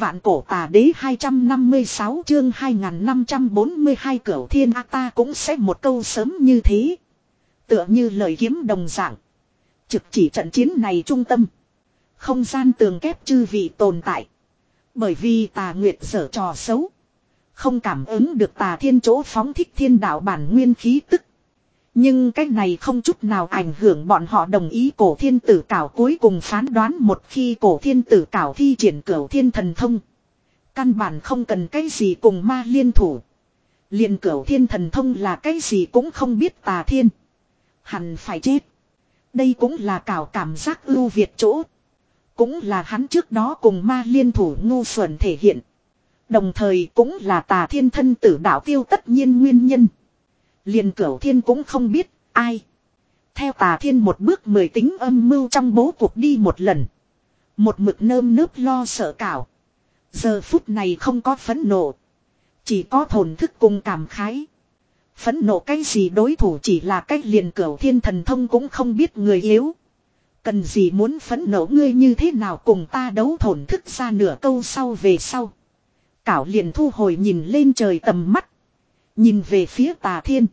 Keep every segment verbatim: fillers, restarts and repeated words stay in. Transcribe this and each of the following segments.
Vạn cổ tà đế hai trăm năm mươi sáu chương hai nghìn năm trăm bốn mươi hai Cửu Thiên A ta cũng sẽ một câu sớm như thế. Tựa như lời kiếm đồng dạng. Trực chỉ trận chiến này trung tâm. Không gian tường kép chư vị tồn tại. Bởi vì tà nguyệt giở trò xấu. Không cảm ứng được tà thiên chỗ phóng thích thiên đạo bản nguyên khí tức. Nhưng cái này không chút nào ảnh hưởng bọn họ đồng ý cổ thiên tử cảo cuối cùng phán đoán một khi cổ thiên tử cảo thi triển cửu thiên thần thông. Căn bản không cần cái gì cùng ma liên thủ. Liền cửu thiên thần thông là cái gì cũng không biết tà thiên. Hẳn phải chết. Đây cũng là cảo cảm giác ưu việt chỗ. Cũng là hắn trước đó cùng ma liên thủ ngu xuẩn thể hiện. Đồng thời cũng là tà thiên thân tử đạo tiêu tất nhiên nguyên nhân. Liền cửu thiên cũng không biết ai. Theo tà thiên một bước mười tính âm mưu trong bố cuộc đi một lần. Một mực nơm nớp lo sợ cảo. Giờ phút này không có phẫn nộ. Chỉ có thổn thức cùng cảm khái. Phẫn nộ cái gì đối thủ chỉ là cách liền cửu thiên thần thông cũng không biết người yếu. Cần gì muốn phẫn nộ ngươi như thế nào cùng ta đấu thổn thức ra nửa câu sau về sau. Cảo liền thu hồi nhìn lên trời tầm mắt. Nhìn về phía tà thiên.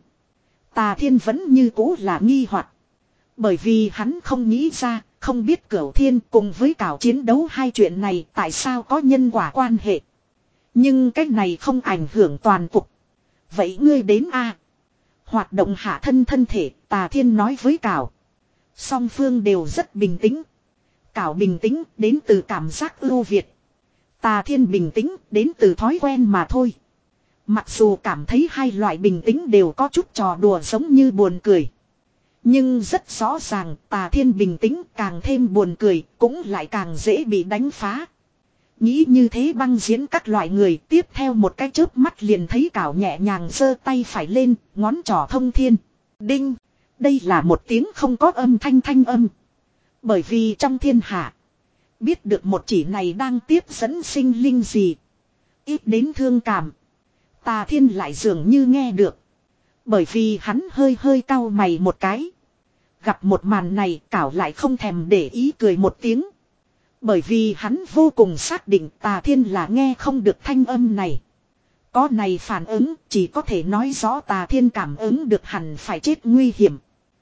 Tà thiên vẫn như cũ là nghi hoặc. Bởi vì hắn không nghĩ ra, không biết cửu thiên cùng với cảo chiến đấu hai chuyện này tại sao có nhân quả quan hệ. Nhưng cái này không ảnh hưởng toàn cục. Vậy ngươi đến a Hoạt động hạ thân thân thể, tà thiên nói với cảo. Song phương đều rất bình tĩnh. Cảo bình tĩnh đến từ cảm giác ưu việt. Tà thiên bình tĩnh đến từ thói quen mà thôi. Mặc dù cảm thấy hai loại bình tĩnh đều có chút trò đùa giống như buồn cười. Nhưng rất rõ ràng tà thiên bình tĩnh càng thêm buồn cười cũng lại càng dễ bị đánh phá. Nghĩ như thế băng diễn các loại người tiếp theo một cái chớp mắt liền thấy cảo nhẹ nhàng giơ tay phải lên, ngón trỏ thông thiên. Đinh! Đây là một tiếng không có âm thanh thanh âm. Bởi vì trong thiên hạ, biết được một chỉ này đang tiếp dẫn sinh linh gì. Ít đến thương cảm. Tà thiên lại dường như nghe được. Bởi vì hắn hơi hơi cau mày một cái. Gặp một màn này cảo lại không thèm để ý cười một tiếng. Bởi vì hắn vô cùng xác định tà thiên là nghe không được thanh âm này. Có này phản ứng chỉ có thể nói rõ tà thiên cảm ứng được hẳn phải chết nguy hiểm.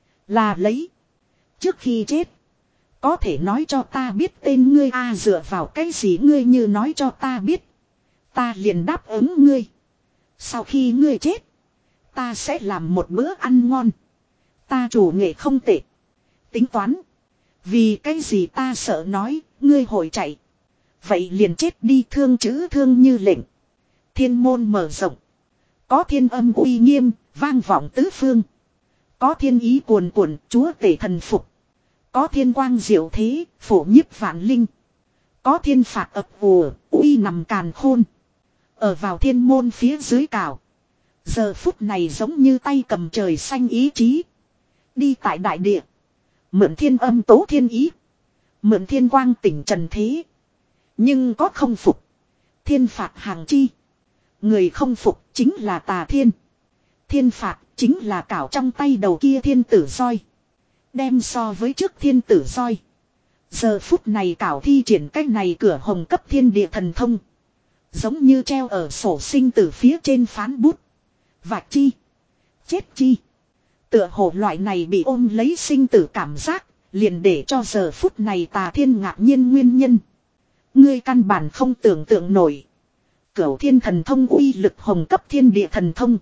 Là lấy. Trước khi chết. Có thể nói cho ta biết tên ngươi a dựa vào cái gì ngươi như nói cho ta biết. Ta liền đáp ứng ngươi. Sau khi ngươi chết. Ta sẽ làm một bữa ăn ngon. Ta chủ nghệ không tệ. Tính toán. Vì cái gì ta sợ nói. Ngươi hội chạy. Vậy liền chết đi thương chữ thương như lệnh. Thiên môn mở rộng. Có thiên âm uy nghiêm. Vang vọng tứ phương. Có thiên ý cuồn cuộn. Chúa tể thần phục. Có thiên quang diệu thế. Phổ nhiếp vạn linh. Có thiên phạt ập ùa. Uy nằm càn khôn. Ở vào thiên môn phía dưới cảo. Giờ phút này giống như tay cầm trời xanh ý chí. Đi tại đại địa. Mượn thiên âm tố thiên ý. Mượn thiên quang tỉnh trần thế. Nhưng có không phục. Thiên phạt hàng chi. Người không phục chính là tà thiên. Thiên phạt chính là cảo trong tay đầu kia thiên tử roi. Đem so với trước thiên tử roi. Giờ phút này cảo thi triển cách này cửa hồng cấp thiên địa thần thông. Giống như treo ở sổ sinh tử phía trên phán bút. Vạch chi. Chết chi. Tựa hồ loại này bị ôm lấy sinh tử cảm giác. Liền để cho giờ phút này tà thiên ngạc nhiên nguyên nhân. Ngươi căn bản không tưởng tượng nổi. Cửu thiên thần thông uy lực hồng cấp thiên địa thần thông.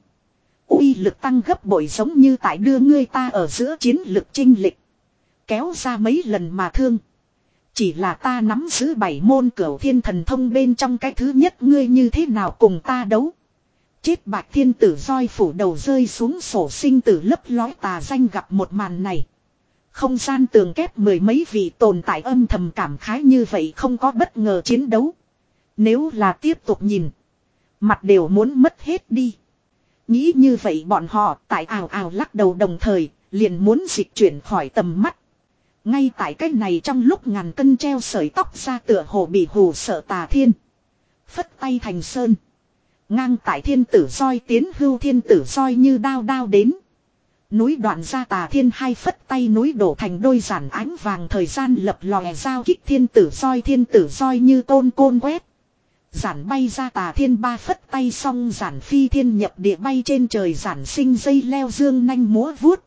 Uy lực tăng gấp bội giống như tại đưa ngươi ta ở giữa chiến lực chinh lịch. Kéo ra mấy lần mà thương. Chỉ là ta nắm giữ bảy môn cửu thiên thần thông bên trong cái thứ nhất ngươi như thế nào cùng ta đấu. Chết bạch thiên tử roi phủ đầu rơi xuống sổ sinh tử lấp lói tà danh gặp một màn này. Không gian tường kép mười mấy vị tồn tại âm thầm cảm khái như vậy không có bất ngờ chiến đấu. Nếu là tiếp tục nhìn. Mặt đều muốn mất hết đi. Nghĩ như vậy bọn họ tại ào ào lắc đầu đồng thời liền muốn dịch chuyển khỏi tầm mắt. Ngay tại cách này trong lúc ngàn cân treo sợi tóc ra tựa hồ bị hù sợ tà thiên. Phất tay thành sơn. Ngang tại thiên tử roi tiến hưu thiên tử roi như đao đao đến. Núi đoạn ra tà thiên hai phất tay núi đổ thành đôi giản ánh vàng thời gian lập lòe giao kích thiên tử roi thiên tử roi như tôn côn quét. Giản bay ra tà thiên ba phất tay xong giản phi thiên nhập địa bay trên trời giản sinh dây leo dương nanh múa vuốt.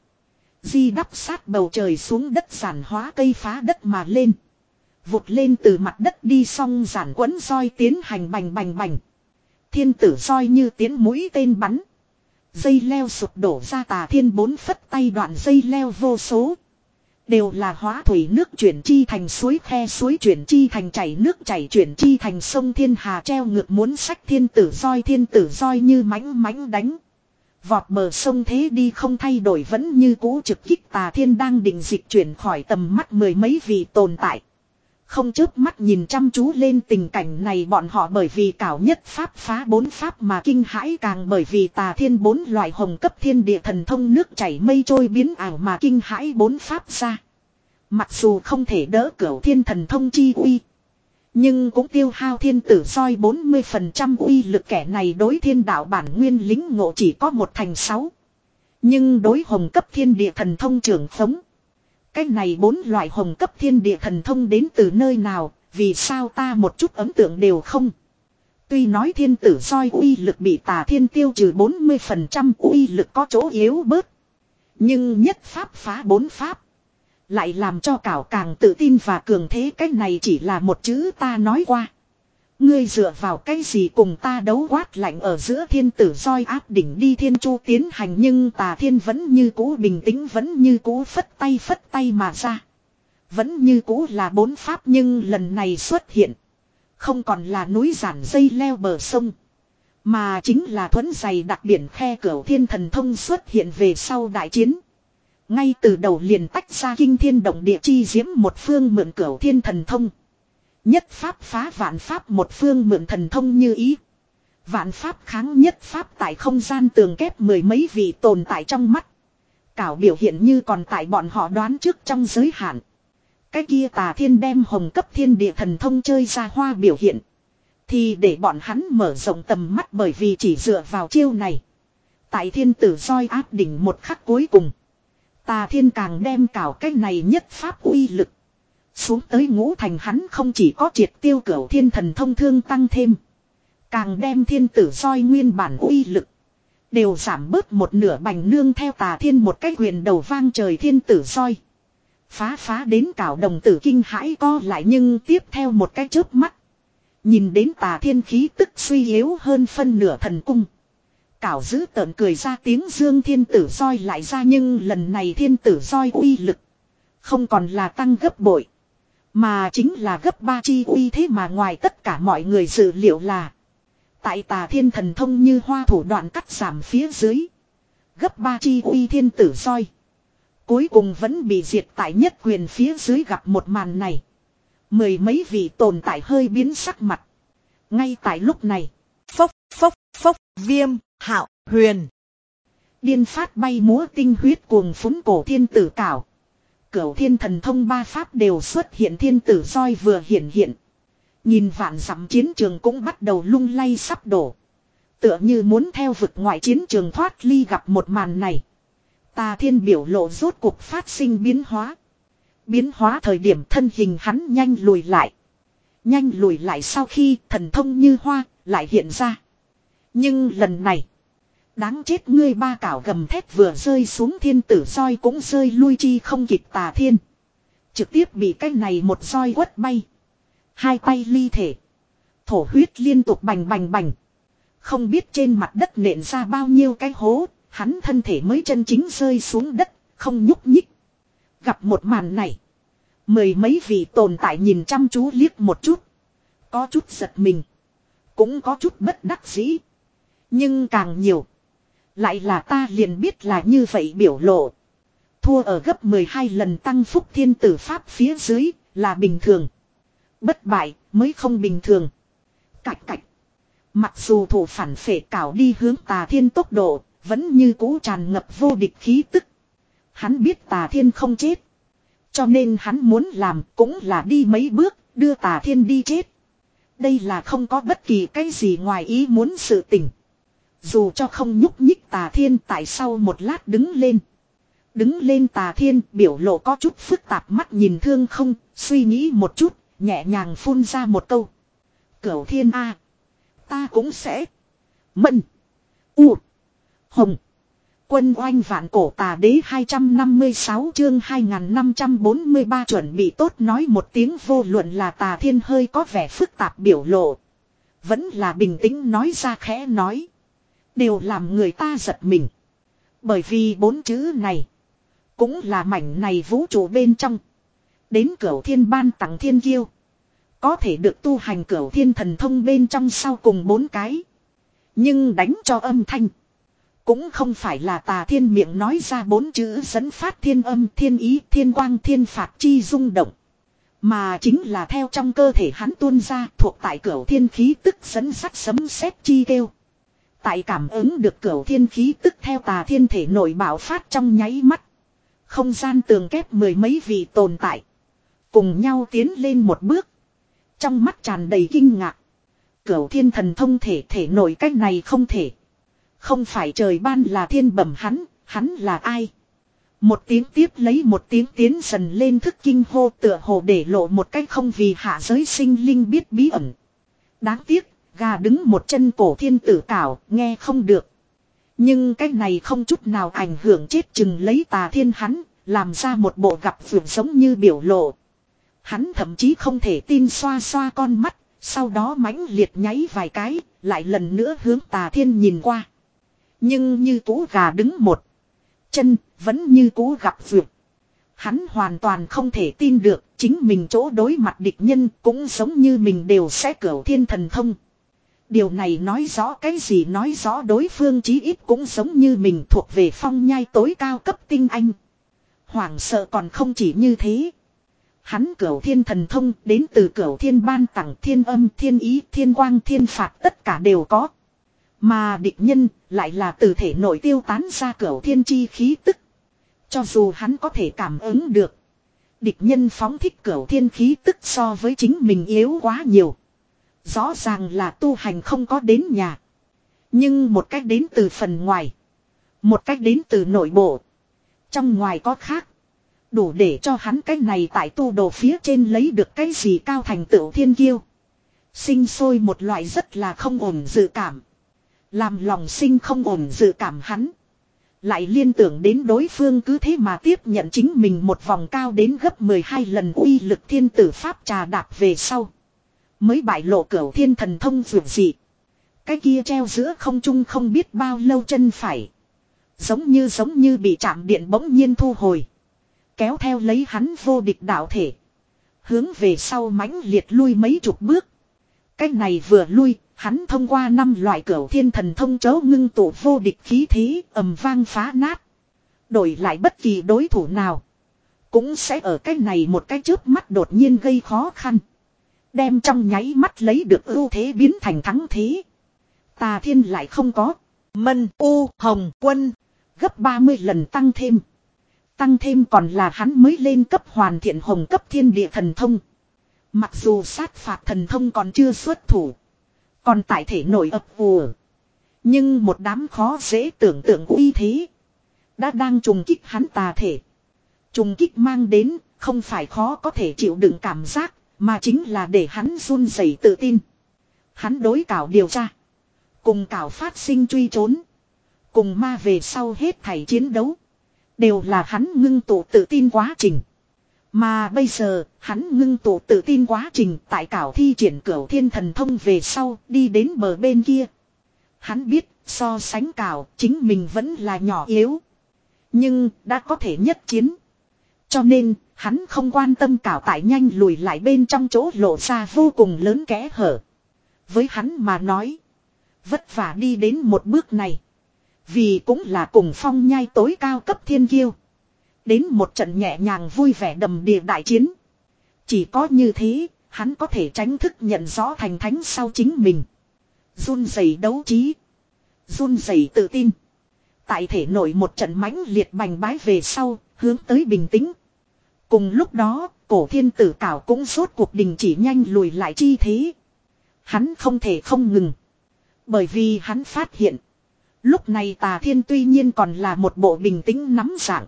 Di đắp sát bầu trời xuống đất giản hóa cây phá đất mà lên. Vụt lên từ mặt đất đi xong giản quấn roi tiến hành bành bành bành. Thiên tử roi như tiến mũi tên bắn. Dây leo sụp đổ ra tà thiên bốn phất tay đoạn dây leo vô số. Đều là hóa thủy nước chuyển chi thành suối khe suối chuyển chi thành chảy nước chảy chuyển chi thành sông thiên hà treo ngược muốn sách thiên tử roi thiên tử roi như mãnh mãnh đánh. Vọt bờ sông thế đi không thay đổi vẫn như cũ trực kích tà thiên đang định dịch chuyển khỏi tầm mắt mười mấy vị tồn tại. Không chớp mắt nhìn chăm chú lên tình cảnh này bọn họ bởi vì cảo nhất pháp phá bốn pháp mà kinh hãi càng bởi vì tà thiên bốn loại hồng cấp thiên địa thần thông nước chảy mây trôi biến ảo mà kinh hãi bốn pháp ra. Mặc dù không thể đỡ cửu thiên thần thông chi uy. Nhưng cũng tiêu hao thiên tử roi bốn mươi phần trăm uy lực kẻ này đối thiên đạo bản nguyên lính ngộ chỉ có một thành sáu. Nhưng đối hồng cấp thiên địa thần thông trưởng phóng. Cái này bốn loại hồng cấp thiên địa thần thông đến từ nơi nào, vì sao ta một chút ấn tượng đều không. Tuy nói thiên tử roi uy lực bị tà thiên tiêu trừ bốn mươi phần trăm uy lực có chỗ yếu bớt. Nhưng nhất pháp phá bốn pháp. Lại làm cho cảo càng tự tin và cường thế cái này chỉ là một chữ ta nói qua. Ngươi dựa vào cái gì cùng ta đấu quát lạnh ở giữa thiên tử roi áp đỉnh đi thiên chu tiến hành nhưng tà thiên vẫn như cũ bình tĩnh vẫn như cũ phất tay phất tay mà ra. Vẫn như cũ là bốn pháp nhưng lần này xuất hiện. Không còn là núi giản dây leo bờ sông. Mà chính là thuẫn dày đặc biển khe cửu thiên thần thông xuất hiện về sau đại chiến. Ngay từ đầu liền tách ra kinh thiên động địa chi diễm một phương mượn cửu thiên thần thông. Nhất pháp phá vạn pháp một phương mượn thần thông như ý. Vạn pháp kháng nhất pháp tại không gian tường kép mười mấy vị tồn tại trong mắt. Cảo biểu hiện như còn tại bọn họ đoán trước trong giới hạn. Cái kia tà thiên đem hồng cấp thiên địa thần thông chơi ra hoa biểu hiện. Thì để bọn hắn mở rộng tầm mắt bởi vì chỉ dựa vào chiêu này. Tại thiên tử roi áp đỉnh một khắc cuối cùng. Tà thiên càng đem cảo cái này nhất pháp uy lực. Xuống tới ngũ thành hắn không chỉ có triệt tiêu cửu thiên thần thông thương tăng thêm. Càng đem thiên tử roi nguyên bản uy lực. Đều giảm bớt một nửa bành nương theo tà thiên một cái quyền đầu vang trời thiên tử roi. Phá phá đến cảo đồng tử kinh hãi co lại nhưng tiếp theo một cái chớp mắt. Nhìn đến tà thiên khí tức suy yếu hơn phân nửa thần cung. Cảo giữ tợn cười ra tiếng dương thiên tử roi lại ra nhưng lần này thiên tử roi uy lực. Không còn là tăng gấp bội. Mà chính là gấp ba chi uy thế mà ngoài tất cả mọi người dự liệu là. Tại tà thiên thần thông như hoa thủ đoạn cắt giảm phía dưới. Gấp ba chi uy thiên tử roi. Cuối cùng vẫn bị diệt tại nhất quyền phía dưới gặp một màn này. Mười mấy vị tồn tại hơi biến sắc mặt. Ngay tại lúc này. Phốc phốc phốc viêm hạo huyền. Điên phát bay múa tinh huyết cuồng phúng cổ thiên tử cảo. Cửu thiên thần thông ba pháp đều xuất hiện thiên tử roi vừa hiển hiện. Nhìn vạn dặm chiến trường cũng bắt đầu lung lay sắp đổ. Tựa như muốn theo vực ngoại chiến trường thoát ly gặp một màn này. Tà thiên biểu lộ rốt cuộc phát sinh biến hóa. Biến hóa thời điểm thân hình hắn nhanh lùi lại. Nhanh lùi lại sau khi thần thông như hoa lại hiện ra. Nhưng lần này. Đáng chết ngươi ba cảo gầm thét vừa rơi xuống thiên tử roi cũng rơi lui chi không kịp tà thiên. Trực tiếp bị cái này một roi quất bay. Hai tay ly thể. Thổ huyết liên tục bành bành bành. Không biết trên mặt đất nện ra bao nhiêu cái hố. Hắn thân thể mới chân chính rơi xuống đất. Không nhúc nhích. Gặp một màn này. Mười mấy vị tồn tại nhìn chăm chú liếc một chút. Có chút giật mình. Cũng có chút bất đắc dĩ. Nhưng càng nhiều. Lại là ta liền biết là như vậy biểu lộ. Thua ở gấp mười hai lần tăng phúc thiên tử pháp phía dưới là bình thường. Bất bại mới không bình thường. Cạch cạch. Mặc dù thủ phản phệ cảo đi hướng tà thiên tốc độ. Vẫn như cũ tràn ngập vô địch khí tức. Hắn biết tà thiên không chết. Cho nên hắn muốn làm cũng là đi mấy bước đưa tà thiên đi chết. Đây là không có bất kỳ cái gì ngoài ý muốn sự tình. Dù cho không nhúc nhích tà thiên tại sau một lát đứng lên. Đứng lên tà thiên biểu lộ có chút phức tạp mắt nhìn thương không, suy nghĩ một chút, nhẹ nhàng phun ra một câu. Cửu thiên A. Ta cũng sẽ. Mân. U. Hồng. Quân oanh vạn cổ tà đế hai trăm năm mươi sáu chương hai nghìn năm trăm bốn mươi ba chuẩn bị tốt nói một tiếng vô luận là Tà Thiên hơi có vẻ phức tạp biểu lộ. Vẫn là bình tĩnh nói ra khẽ nói. Đều làm người ta giật mình. Bởi vì bốn chữ này. Cũng là mảnh này vũ trụ bên trong. Đến Cửu Thiên ban tặng thiên kiêu. Có thể được tu hành Cửu Thiên thần thông bên trong sau cùng bốn cái. Nhưng đánh cho âm thanh. Cũng không phải là Tà Thiên miệng nói ra bốn chữ dẫn phát thiên âm, thiên ý, thiên quang, thiên phạt chi rung động. Mà chính là theo trong cơ thể hắn tuôn ra thuộc tại Cửu Thiên khí tức dẫn sắt sấm sét chi kêu. Tại cảm ứng được Cửu Thiên khí tức theo Tà Thiên thể nội bạo phát trong nháy mắt. Không gian tường kép mười mấy vị tồn tại. Cùng nhau tiến lên một bước. Trong mắt tràn đầy kinh ngạc. Cửu Thiên thần thông thể thể nội cách này không thể. Không phải trời ban là thiên bẩm hắn, hắn là ai? Một tiếng tiếp lấy một tiếng tiến dần lên thức kinh hô tựa hồ để lộ một cách không vì hạ giới sinh linh biết bí ẩn. Đáng tiếc, gà đứng một chân cổ thiên tử cảo, nghe không được. Nhưng cái này không chút nào ảnh hưởng chết chừng lấy Tà Thiên hắn, làm ra một bộ gặp vượt giống như biểu lộ. Hắn thậm chí không thể tin xoa xoa con mắt, sau đó mãnh liệt nháy vài cái, lại lần nữa hướng Tà Thiên nhìn qua. Nhưng như cũ gà đứng một chân, vẫn như cũ gặp vượt. Hắn hoàn toàn không thể tin được, chính mình chỗ đối mặt địch nhân cũng giống như mình đều sẽ Cửu Thiên thần thông. Điều này nói rõ cái gì, nói rõ đối phương chí ít cũng giống như mình thuộc về phong nhai tối cao cấp tinh anh. Hoảng sợ còn không chỉ như thế. Hắn Cửu Thiên thần thông đến từ Cửu Thiên ban tặng thiên âm, thiên ý, thiên quang, thiên phạt tất cả đều có. Mà địch nhân lại là từ thể nội tiêu tán ra Cửu Thiên chi khí tức. Cho dù hắn có thể cảm ứng được. Địch nhân phóng thích Cửu Thiên khí tức so với chính mình yếu quá nhiều. Rõ ràng là tu hành không có đến nhà. Nhưng một cách đến từ phần ngoài. Một cách đến từ nội bộ. Trong ngoài có khác. Đủ để cho hắn cái này tại tu đồ phía trên lấy được cái gì cao thành tựu thiên kiêu. Sinh sôi một loại rất là không ổn dự cảm. Làm lòng sinh không ổn dự cảm hắn. Lại liên tưởng đến đối phương cứ thế mà tiếp nhận chính mình một vòng cao đến gấp mười hai lần uy lực thiên tử pháp trà đạp về sau. Mới bại lộ Cửu Thiên thần thông vượt dị. Cái kia treo giữa không trung không biết bao lâu chân phải. Giống như giống như bị chạm điện bỗng nhiên thu hồi. Kéo theo lấy hắn vô địch đạo thể. Hướng về sau mãnh liệt lui mấy chục bước. Cái này vừa lui, hắn thông qua năm loại Cửu Thiên thần thông chớ ngưng tụ vô địch khí thế ầm vang phá nát. Đổi lại bất kỳ đối thủ nào. Cũng sẽ ở cái này một cái chớp mắt đột nhiên gây khó khăn. Đem trong nháy mắt lấy được ưu thế biến thành thắng thế. Tà Thiên lại không có. Mân U Hồng Quân. Gấp ba mươi lần tăng thêm. Tăng thêm còn là hắn mới lên cấp hoàn thiện hồng cấp thiên địa thần thông. Mặc dù sát phạt thần thông còn chưa xuất thủ. Còn tại thể nội ập ùa. Nhưng một đám khó dễ tưởng tượng uy thế. Đã đang trùng kích hắn tà thể. Trùng kích mang đến không phải khó có thể chịu đựng cảm giác. Mà chính là để hắn run rẩy tự tin. Hắn đối cảo điều tra. Cùng cảo phát sinh truy trốn. Cùng ma về sau hết thảy chiến đấu. Đều là hắn ngưng tụ tự tin quá trình. Mà bây giờ, hắn ngưng tụ tự tin quá trình tại cảo thi triển Cửu Thiên thần thông về sau, đi đến bờ bên kia. Hắn biết, so sánh cảo, chính mình vẫn là nhỏ yếu. Nhưng, đã có thể nhất chiến. Cho nên, hắn không quan tâm cảo tại nhanh lùi lại bên trong chỗ lộ ra vô cùng lớn kẽ hở. Với hắn mà nói, vất vả đi đến một bước này. Vì cũng là cùng phong nhai tối cao cấp thiên kiêu. Đến một trận nhẹ nhàng vui vẻ đầm đìa đại chiến. Chỉ có như thế, hắn có thể tránh thức nhận rõ thành thánh sau chính mình. Run rẩy đấu trí. Run rẩy tự tin. Tại thể nổi một trận mãnh liệt bành bái về sau, hướng tới bình tĩnh. Cùng lúc đó, cổ thiên tử cảo cũng rốt cuộc đình chỉ nhanh lùi lại chi thế. Hắn không thể không ngừng. Bởi vì hắn phát hiện. Lúc này Tà Thiên tuy nhiên còn là một bộ bình tĩnh nắm dạng.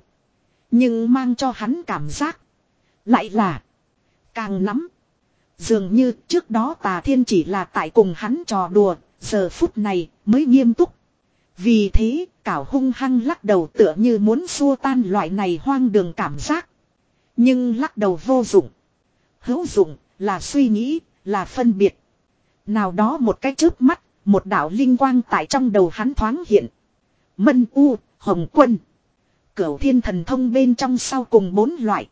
Nhưng mang cho hắn cảm giác. Lại là. Càng nắm. Dường như trước đó Tà Thiên chỉ là tại cùng hắn trò đùa. Giờ phút này mới nghiêm túc. Vì thế, Cảo hung hăng lắc đầu tựa như muốn xua tan loại này hoang đường cảm giác. Nhưng lắc đầu vô dụng. Hữu dụng là suy nghĩ, là phân biệt. Nào đó một cái chớp mắt, một đạo linh quang tại trong đầu hắn thoáng hiện. Mân U, Hồng Quân. Cửu thiên thần thông bên trong sau cùng bốn loại.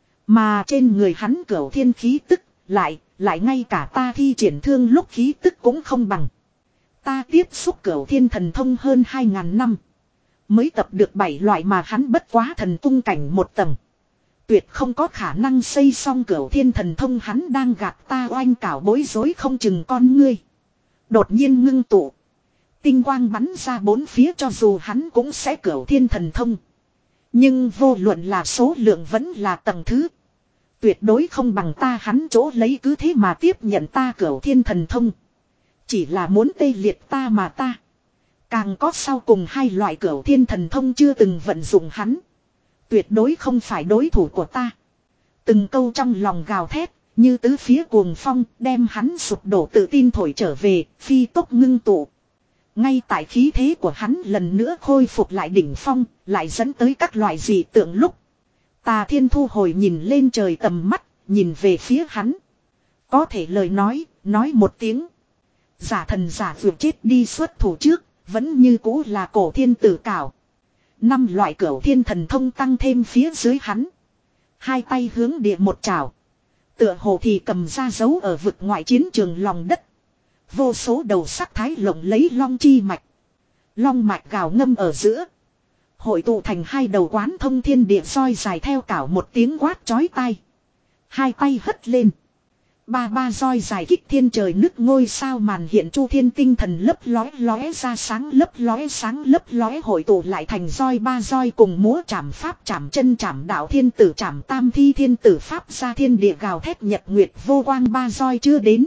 Mà trên người hắn cửu thiên khí tức, lại, lại ngay cả ta thi triển thương lúc khí tức cũng không bằng. Ta tiếp xúc cửu thiên thần thông hơn hai ngàn năm. Mới tập được bảy loại mà hắn bất quá thần cung cảnh một tầng. Tuyệt không có khả năng xây xong cửu thiên thần thông, hắn đang gạt ta oanh cảo bối rối không chừng con ngươi. Đột nhiên ngưng tụ. Tinh quang bắn ra bốn phía, cho dù hắn cũng sẽ cửu thiên thần thông. Nhưng vô luận là số lượng vẫn là tầng thứ. Tuyệt đối không bằng ta, hắn chỗ lấy cứ thế mà tiếp nhận ta cửu thiên thần thông. Chỉ là muốn tê liệt ta mà ta. Càng có sau cùng hai loại cửu thiên thần thông chưa từng vận dụng hắn. Tuyệt đối không phải đối thủ của ta. Từng câu trong lòng gào thét, như tứ phía cuồng phong, đem hắn sụp đổ tự tin thổi trở về, phi tốc ngưng tụ. Ngay tại khí thế của hắn lần nữa khôi phục lại đỉnh phong, lại dẫn tới các loại dị tượng lúc. Tà Thiên thu hồi nhìn lên trời tầm mắt, nhìn về phía hắn. Có thể lời nói, nói một tiếng. Giả thần giả vượt chết đi xuất thủ trước, vẫn như cũ là cổ thiên tử Cảo. Năm loại cửu thiên thần thông tăng thêm phía dưới hắn. Hai tay hướng địa một trào. Tựa hồ thì cầm ra dấu ở vực ngoại chiến trường lòng đất. Vô số đầu sắc thái lộng lấy long chi mạch. Long mạch gào ngâm ở giữa. Hội tụ thành hai đầu quán thông thiên địa soi dài theo Cảo một tiếng quát chói tai. Hai tay hất lên. Ba ba roi dài kích thiên trời nứt, ngôi sao màn hiện chu thiên tinh thần lấp lóe lóe ra sáng lấp lóe sáng lấp lóe hội tụ lại thành roi, ba roi cùng múa chảm pháp chảm chân chảm đạo thiên tử chảm tam thi thiên tử pháp ra thiên địa gào thét nhật nguyệt vô quang, ba roi chưa đến.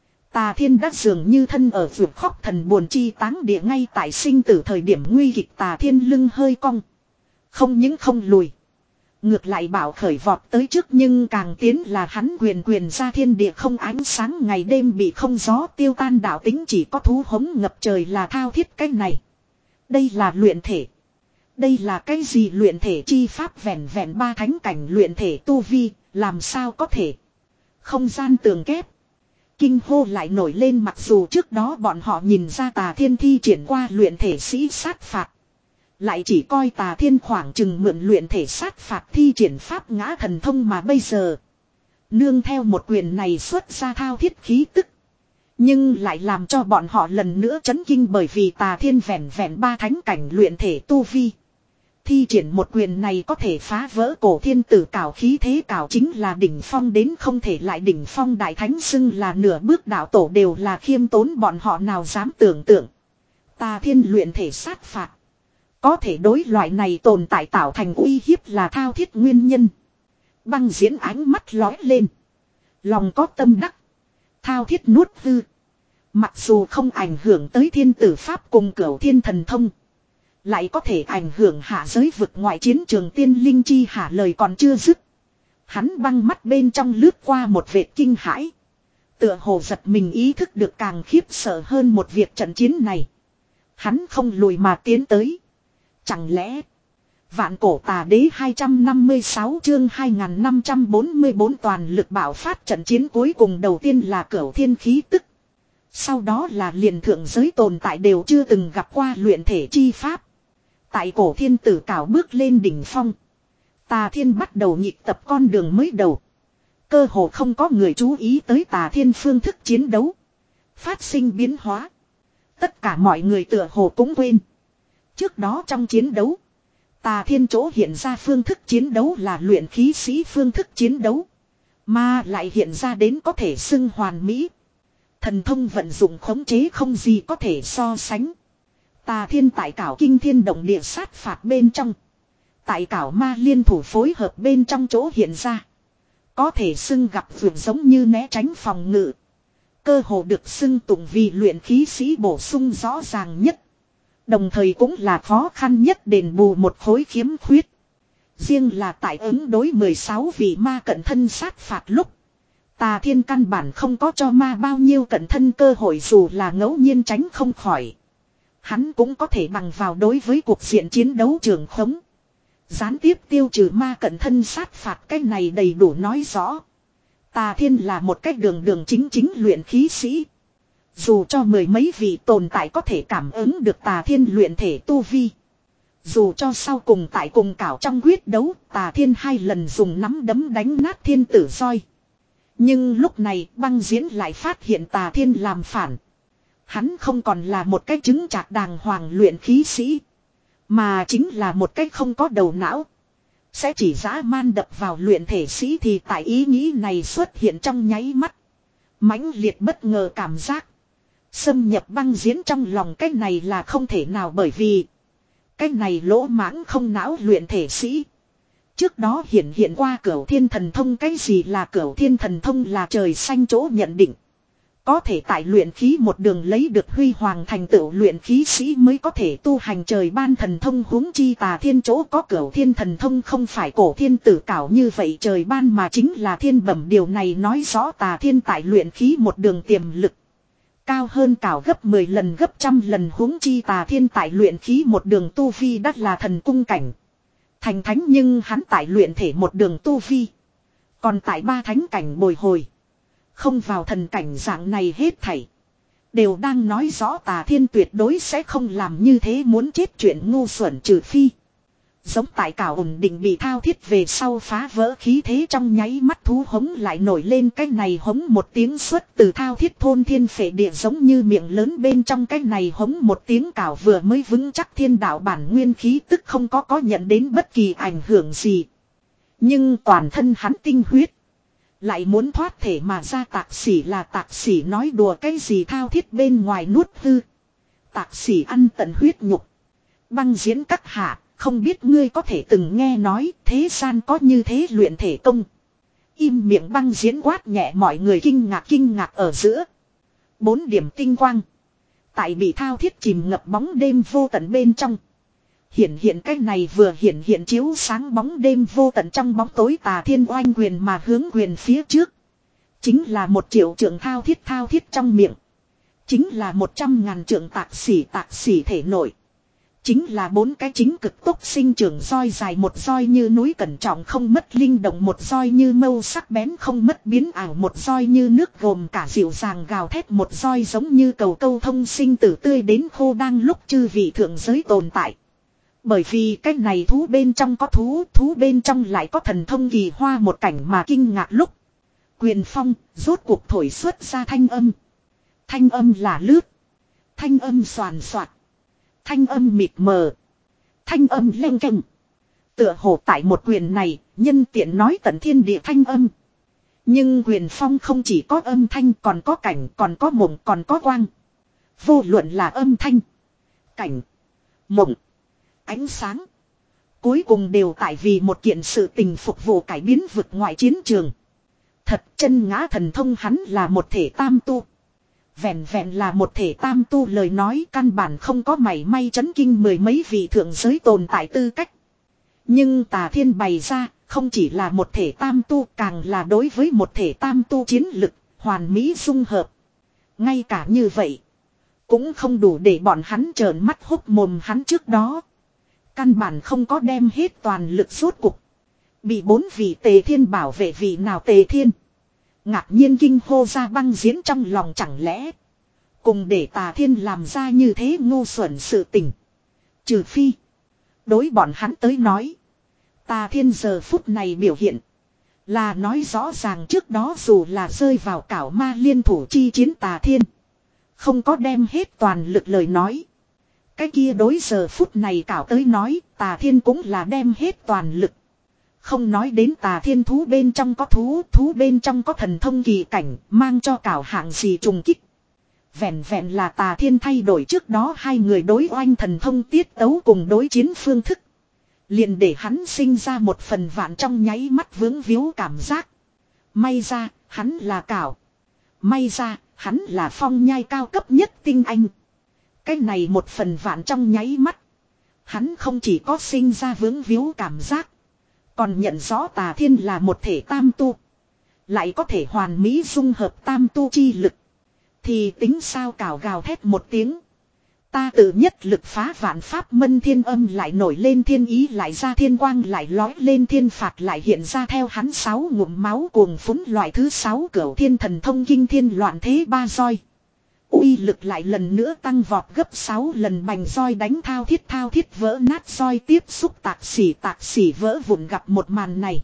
Tà Thiên đã dường như thân ở vượt khóc thần buồn chi táng địa, ngay tại sinh tử thời điểm nguy kịch Tà Thiên lưng hơi cong. Không những không lùi. Ngược lại bảo khởi vọt tới trước, nhưng càng tiến là hắn quyền quyền ra thiên địa không ánh sáng, ngày đêm bị không gió tiêu tan, đạo tính chỉ có thú hống ngập trời là thao thiết cái này. Đây là luyện thể. Đây là cái gì luyện thể chi pháp, vẹn vẹn ba thánh cảnh luyện thể tu vi, làm sao có thể. Không gian tường kép. Kinh hô lại nổi lên, mặc dù trước đó bọn họ nhìn ra Tà Thiên thi triển qua luyện thể sĩ sát phạt. Lại chỉ coi Tà Thiên khoảng chừng mượn luyện thể sát phạt thi triển pháp ngã thần thông, mà bây giờ nương theo một quyền này xuất ra thao thiết khí tức. Nhưng lại làm cho bọn họ lần nữa chấn kinh, bởi vì Tà Thiên vẹn vẹn ba thánh cảnh luyện thể tu vi. Thi triển một quyền này có thể phá vỡ cổ thiên tử Cảo khí thế, Cảo chính là đỉnh phong đến không thể lại đỉnh phong, đại thánh xưng là nửa bước đạo tổ đều là khiêm tốn, bọn họ nào dám tưởng tượng. Tà Thiên luyện thể sát phạt. Có thể đối loại này tồn tại tạo thành uy hiếp là thao thiết nguyên nhân. Băng Diễn ánh mắt lóe lên. Lòng có tâm đắc. Thao thiết nuốt hư. Mặc dù không ảnh hưởng tới thiên tử pháp cùng cửu thiên thần thông. Lại có thể ảnh hưởng hạ giới vực ngoại chiến trường tiên linh chi hạ, lời còn chưa dứt. Hắn băng mắt bên trong lướt qua một vệt kinh hãi. Tựa hồ giật mình ý thức được càng khiếp sợ hơn một việc, trận chiến này. Hắn không lùi mà tiến tới. Chẳng lẽ Vạn Cổ Tà Đế hai trăm năm mươi sáu chương hai nghìn năm trăm bốn mươi bốn toàn lực bạo phát, trận chiến cuối cùng đầu tiên là cửu thiên khí tức. Sau đó là liền thượng giới tồn tại đều chưa từng gặp qua luyện thể chi pháp. Tại cổ thiên tử Cảo bước lên đỉnh phong, Tà Thiên bắt đầu nhịp tập con đường mới đầu. Cơ hồ không có người chú ý tới Tà Thiên phương thức chiến đấu phát sinh biến hóa. Tất cả mọi người tựa hồ cũng quên. Trước đó trong chiến đấu, Tà Thiên chỗ hiện ra phương thức chiến đấu là luyện khí sĩ phương thức chiến đấu. Mà lại hiện ra đến có thể xưng hoàn mỹ. Thần thông vận dụng khống chế không gì có thể so sánh. Tà Thiên tại Cảo kinh thiên động địa sát phạt bên trong. Tại Cảo ma liên thủ phối hợp bên trong chỗ hiện ra. Có thể xưng gặp vượt giống như né tránh phòng ngự. Cơ hồ được xưng tụng vì luyện khí sĩ bổ sung rõ ràng nhất. Đồng thời cũng là khó khăn nhất đền bù một khối khiếm khuyết. Riêng là tại ứng đối mười sáu vị ma cận thân sát phạt lúc. Tà Thiên căn bản không có cho ma bao nhiêu cận thân cơ hội, dù là ngẫu nhiên tránh không khỏi. Hắn cũng có thể bằng vào đối với cuộc diện chiến đấu trường khống. Gián tiếp tiêu trừ ma cận thân sát phạt, cái này đầy đủ nói rõ. Tà Thiên là một cách đường đường chính chính luyện khí sĩ. Dù cho mười mấy vị tồn tại có thể cảm ứng được Tà Thiên luyện thể tu vi. Dù cho sau cùng tại cùng cảo trong quyết đấu, Tà Thiên hai lần dùng nắm đấm đánh nát thiên tử roi. Nhưng lúc này Băng Diễn lại phát hiện Tà Thiên làm phản. Hắn không còn là một cái chứng chạc đàng hoàng luyện khí sĩ, mà chính là một cái không có đầu não, sẽ chỉ dã man đập vào luyện thể sĩ. Thì tại ý nghĩ này xuất hiện trong nháy mắt, mãnh liệt bất ngờ cảm giác xâm nhập Băng Diễn trong lòng. Cái này là không thể nào, bởi vì cái này lỗ mãng không não luyện thể sĩ trước đó hiện hiện qua Cửu Thiên Thần Thông. Cái gì là Cửu Thiên Thần Thông? Là trời xanh chỗ nhận định, có thể tại luyện khí một đường lấy được huy hoàng thành tựu luyện khí sĩ mới có thể tu hành trời ban thần thông. Huống chi Tà Thiên chỗ có Cửu Thiên Thần Thông không phải cổ thiên tử cảo như vậy trời ban, mà chính là thiên bẩm. Điều này nói rõ Tà Thiên tại luyện khí một đường tiềm lực cao hơn cảo gấp mười lần gấp trăm lần. Huống chi Tà Thiên tại luyện khí một đường tu vi đắt là thần cung cảnh thành thánh, nhưng hắn tại luyện thể một đường tu vi còn tại ba thánh cảnh bồi hồi, không vào thần cảnh. Dạng này hết thảy đều đang nói rõ Tà Thiên tuyệt đối sẽ không làm như thế muốn chết chuyện ngu xuẩn, trừ phi giống tại cảo ổn định bị thao thiết về sau phá vỡ khí thế trong nháy mắt thú hống lại nổi lên. Cái này hống một tiếng xuất từ thao thiết thôn thiên phệ địa, giống như miệng lớn bên trong. Cái này hống một tiếng cảo vừa mới vững chắc thiên đạo bản nguyên khí tức không có có nhận đến bất kỳ ảnh hưởng gì. Nhưng toàn thân hắn tinh huyết lại muốn thoát thể mà ra. Tạc Sỉ là Tạc Sỉ nói đùa cái gì? Thao thiết bên ngoài nuốt hư, Tạc Sỉ ăn tận huyết nhục. Băng Diễn các hạ, không biết ngươi có thể từng nghe nói thế gian có như thế luyện thể công? Im miệng! Băng Diễn quát nhẹ. Mọi người kinh ngạc kinh ngạc ở giữa. Bốn điểm tinh quang tại bị thao thiết chìm ngập bóng đêm vô tận bên trong hiện hiện. Cái này vừa hiện hiện chiếu sáng bóng đêm vô tận trong bóng tối. Tà Thiên oanh quyền mà hướng quyền phía trước, chính là một triệu trượng thao thiết. Thao thiết trong miệng chính là một trăm ngàn trượng Tạc Sỉ. Tạc Sỉ thể nổi chính là bốn cái chính cực tốc sinh trưởng roi dài. Một roi như núi cẩn trọng không mất linh động, một roi như mâu sắc bén không mất biến ảo, một roi như nước gồm cả dịu dàng gào thét, một roi giống như cầu câu thông sinh tử tươi đến khô. Đang lúc chư vị thượng giới tồn tại, bởi vì cái này thú bên trong có thú, thú bên trong lại có thần thông kỳ hoa một cảnh mà kinh ngạc lúc, quyền phong rốt cuộc thổi xuất ra thanh âm. Thanh âm là lướt, thanh âm soàn soạt, thanh âm mịt mờ, thanh âm leng keng. Tựa hồ tại một quyền này, nhân tiện nói tận thiên địa thanh âm. Nhưng quyền phong không chỉ có âm thanh, còn có cảnh, còn có mộng, còn có quang. Vô luận là âm thanh, cảnh, mộng, ánh sáng, cuối cùng đều tại vì một kiện sự tình phục vụ cải biến vực ngoại chiến trường. Thật chân ngã thần thông hắn là một thể tam tu. Vẹn vẹn là một thể tam tu lời nói căn bản không có mảy may chấn kinh mười mấy vị thượng giới tồn tại tư cách. Nhưng Tà Thiên bày ra không chỉ là một thể tam tu, càng là đối với một thể tam tu chiến lực hoàn mỹ dung hợp. Ngay cả như vậy cũng không đủ để bọn hắn trợn mắt hốc mồm. Hắn trước đó căn bản không có đem hết toàn lực rốt cục bị bốn vị Tề Thiên bảo vệ. Vị nào Tề Thiên? Ngạc nhiên kinh hô ra. Băng Diễn trong lòng chẳng lẽ cùng để Tà Thiên làm ra như thế ngu xuẩn sự tình? Trừ phi đối bọn hắn tới nói, Tà Thiên giờ phút này biểu hiện là nói rõ ràng trước đó dù là rơi vào cảo ma liên thủ chi chiến, Tà Thiên không có đem hết toàn lực lời nói. Cái kia đối giờ phút này cảo tới nói, Tà Thiên cũng là đem hết toàn lực. Không nói đến Tà Thiên thú bên trong có thú, thú bên trong có thần thông kỳ cảnh, mang cho cảo hạng gì trùng kích. Vẹn vẹn là Tà Thiên thay đổi trước đó hai người đối oanh thần thông tiết tấu cùng đối chiến phương thức, liền để hắn sinh ra một phần vạn trong nháy mắt vướng víu cảm giác. May ra, hắn là cảo. May ra, hắn là phong nhai cao cấp nhất tinh anh. Cái này một phần vạn trong nháy mắt, hắn không chỉ có sinh ra vướng víu cảm giác, còn nhận rõ Tà Thiên là một thể tam tu, Lại có thể hoàn mỹ dung hợp tam tu chi lực. Thì tính sao cào gào thét một tiếng. Ta tự nhất lực phá vạn pháp mân thiên âm lại nổi lên thiên ý lại ra thiên quang lại lói lên thiên phạt lại hiện ra theo hắn sáu ngụm máu cuồng phúng loại thứ sáu cửu thiên thần thông kinh thiên loạn thế ba roi. Uy lực lại lần nữa tăng vọt gấp sáu lần bành roi đánh thao thiết thao thiết vỡ nát roi tiếp xúc tạc xỉ tạc xỉ vỡ vụn gặp một màn này.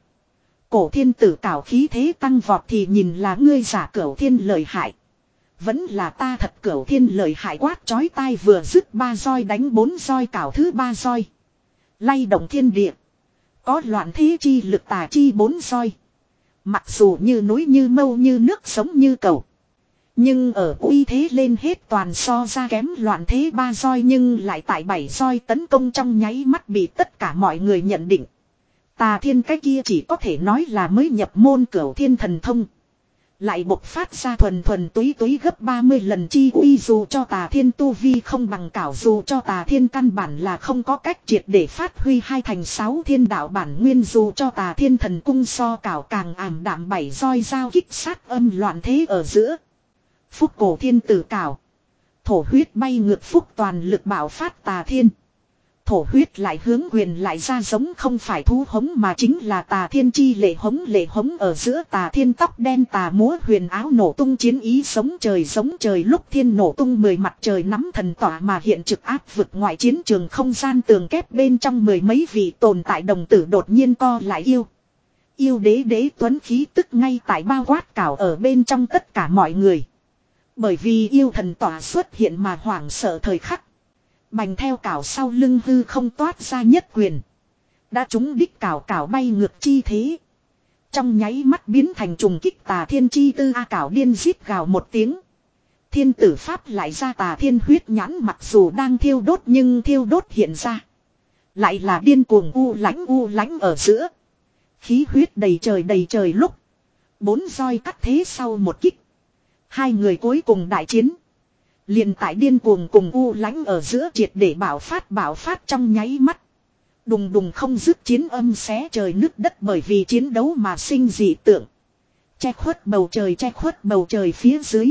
Cổ thiên tử cảo khí thế tăng vọt thì nhìn là ngươi giả cửu thiên lợi hại. Vẫn là ta thật cửu thiên lợi hại quát chói tai vừa dứt ba roi đánh bốn roi cảo thứ ba roi. Lay động thiên địa. Có loạn thế chi lực tà chi bốn roi. Mặc dù như núi như mâu như nước sống như cầu. Nhưng ở uy thế lên hết toàn so ra kém loạn thế ba roi nhưng lại tại bảy roi tấn công trong nháy mắt bị tất cả mọi người nhận định. Tà thiên cái kia chỉ có thể nói là mới nhập môn cửu thiên thần thông. Lại bộc phát ra thuần thuần túy túy gấp ba mươi lần chi uy dù cho tà thiên tu vi không bằng cảo dù cho tà thiên căn bản là không có cách triệt để phát huy hai thành sáu thiên đạo bản nguyên dù cho tà thiên thần cung so cảo càng ảm đạm bảy roi giao kích sát âm loạn thế ở giữa. Phúc cổ thiên tử cảo. Thổ huyết bay ngược phúc toàn lực bạo phát tà thiên. Thổ huyết lại hướng quyền lại ra giống không phải thú hống mà chính là tà thiên chi lệ hống lệ hống ở giữa tà thiên tóc đen tà múa huyền áo nổ tung chiến ý sống trời giống trời lúc thiên nổ tung mười mặt trời nắm thần tỏa mà hiện trực áp vực ngoại chiến trường không gian tường kép bên trong mười mấy vị tồn tại đồng tử đột nhiên co lại yêu. Yêu đế đế tuấn khí tức ngay tại bao quát cảo ở bên trong tất cả mọi người. Bởi vì yêu thần tỏa xuất hiện mà hoảng sợ thời khắc. Bành theo cảo sau lưng hư không toát ra nhất quyền. Đã trúng đích cảo cảo bay ngược chi thế. Trong nháy mắt biến thành trùng kích tà thiên chi tư a cảo điên rít gào một tiếng. Thiên tử pháp lại ra tà thiên huyết nhãn mặc dù đang thiêu đốt nhưng thiêu đốt hiện ra. Lại là điên cuồng u lãnh u lãnh ở giữa. Khí huyết đầy trời đầy trời lúc. Bốn roi cắt thế sau một kích. Hai người cuối cùng đại chiến. Liền tại điên cuồng cùng u lãnh ở giữa triệt để bảo phát bảo phát trong nháy mắt. Đùng đùng không dứt chiến âm xé trời nứt đất bởi vì chiến đấu mà sinh dị tượng. Che khuất bầu trời che khuất bầu trời phía dưới.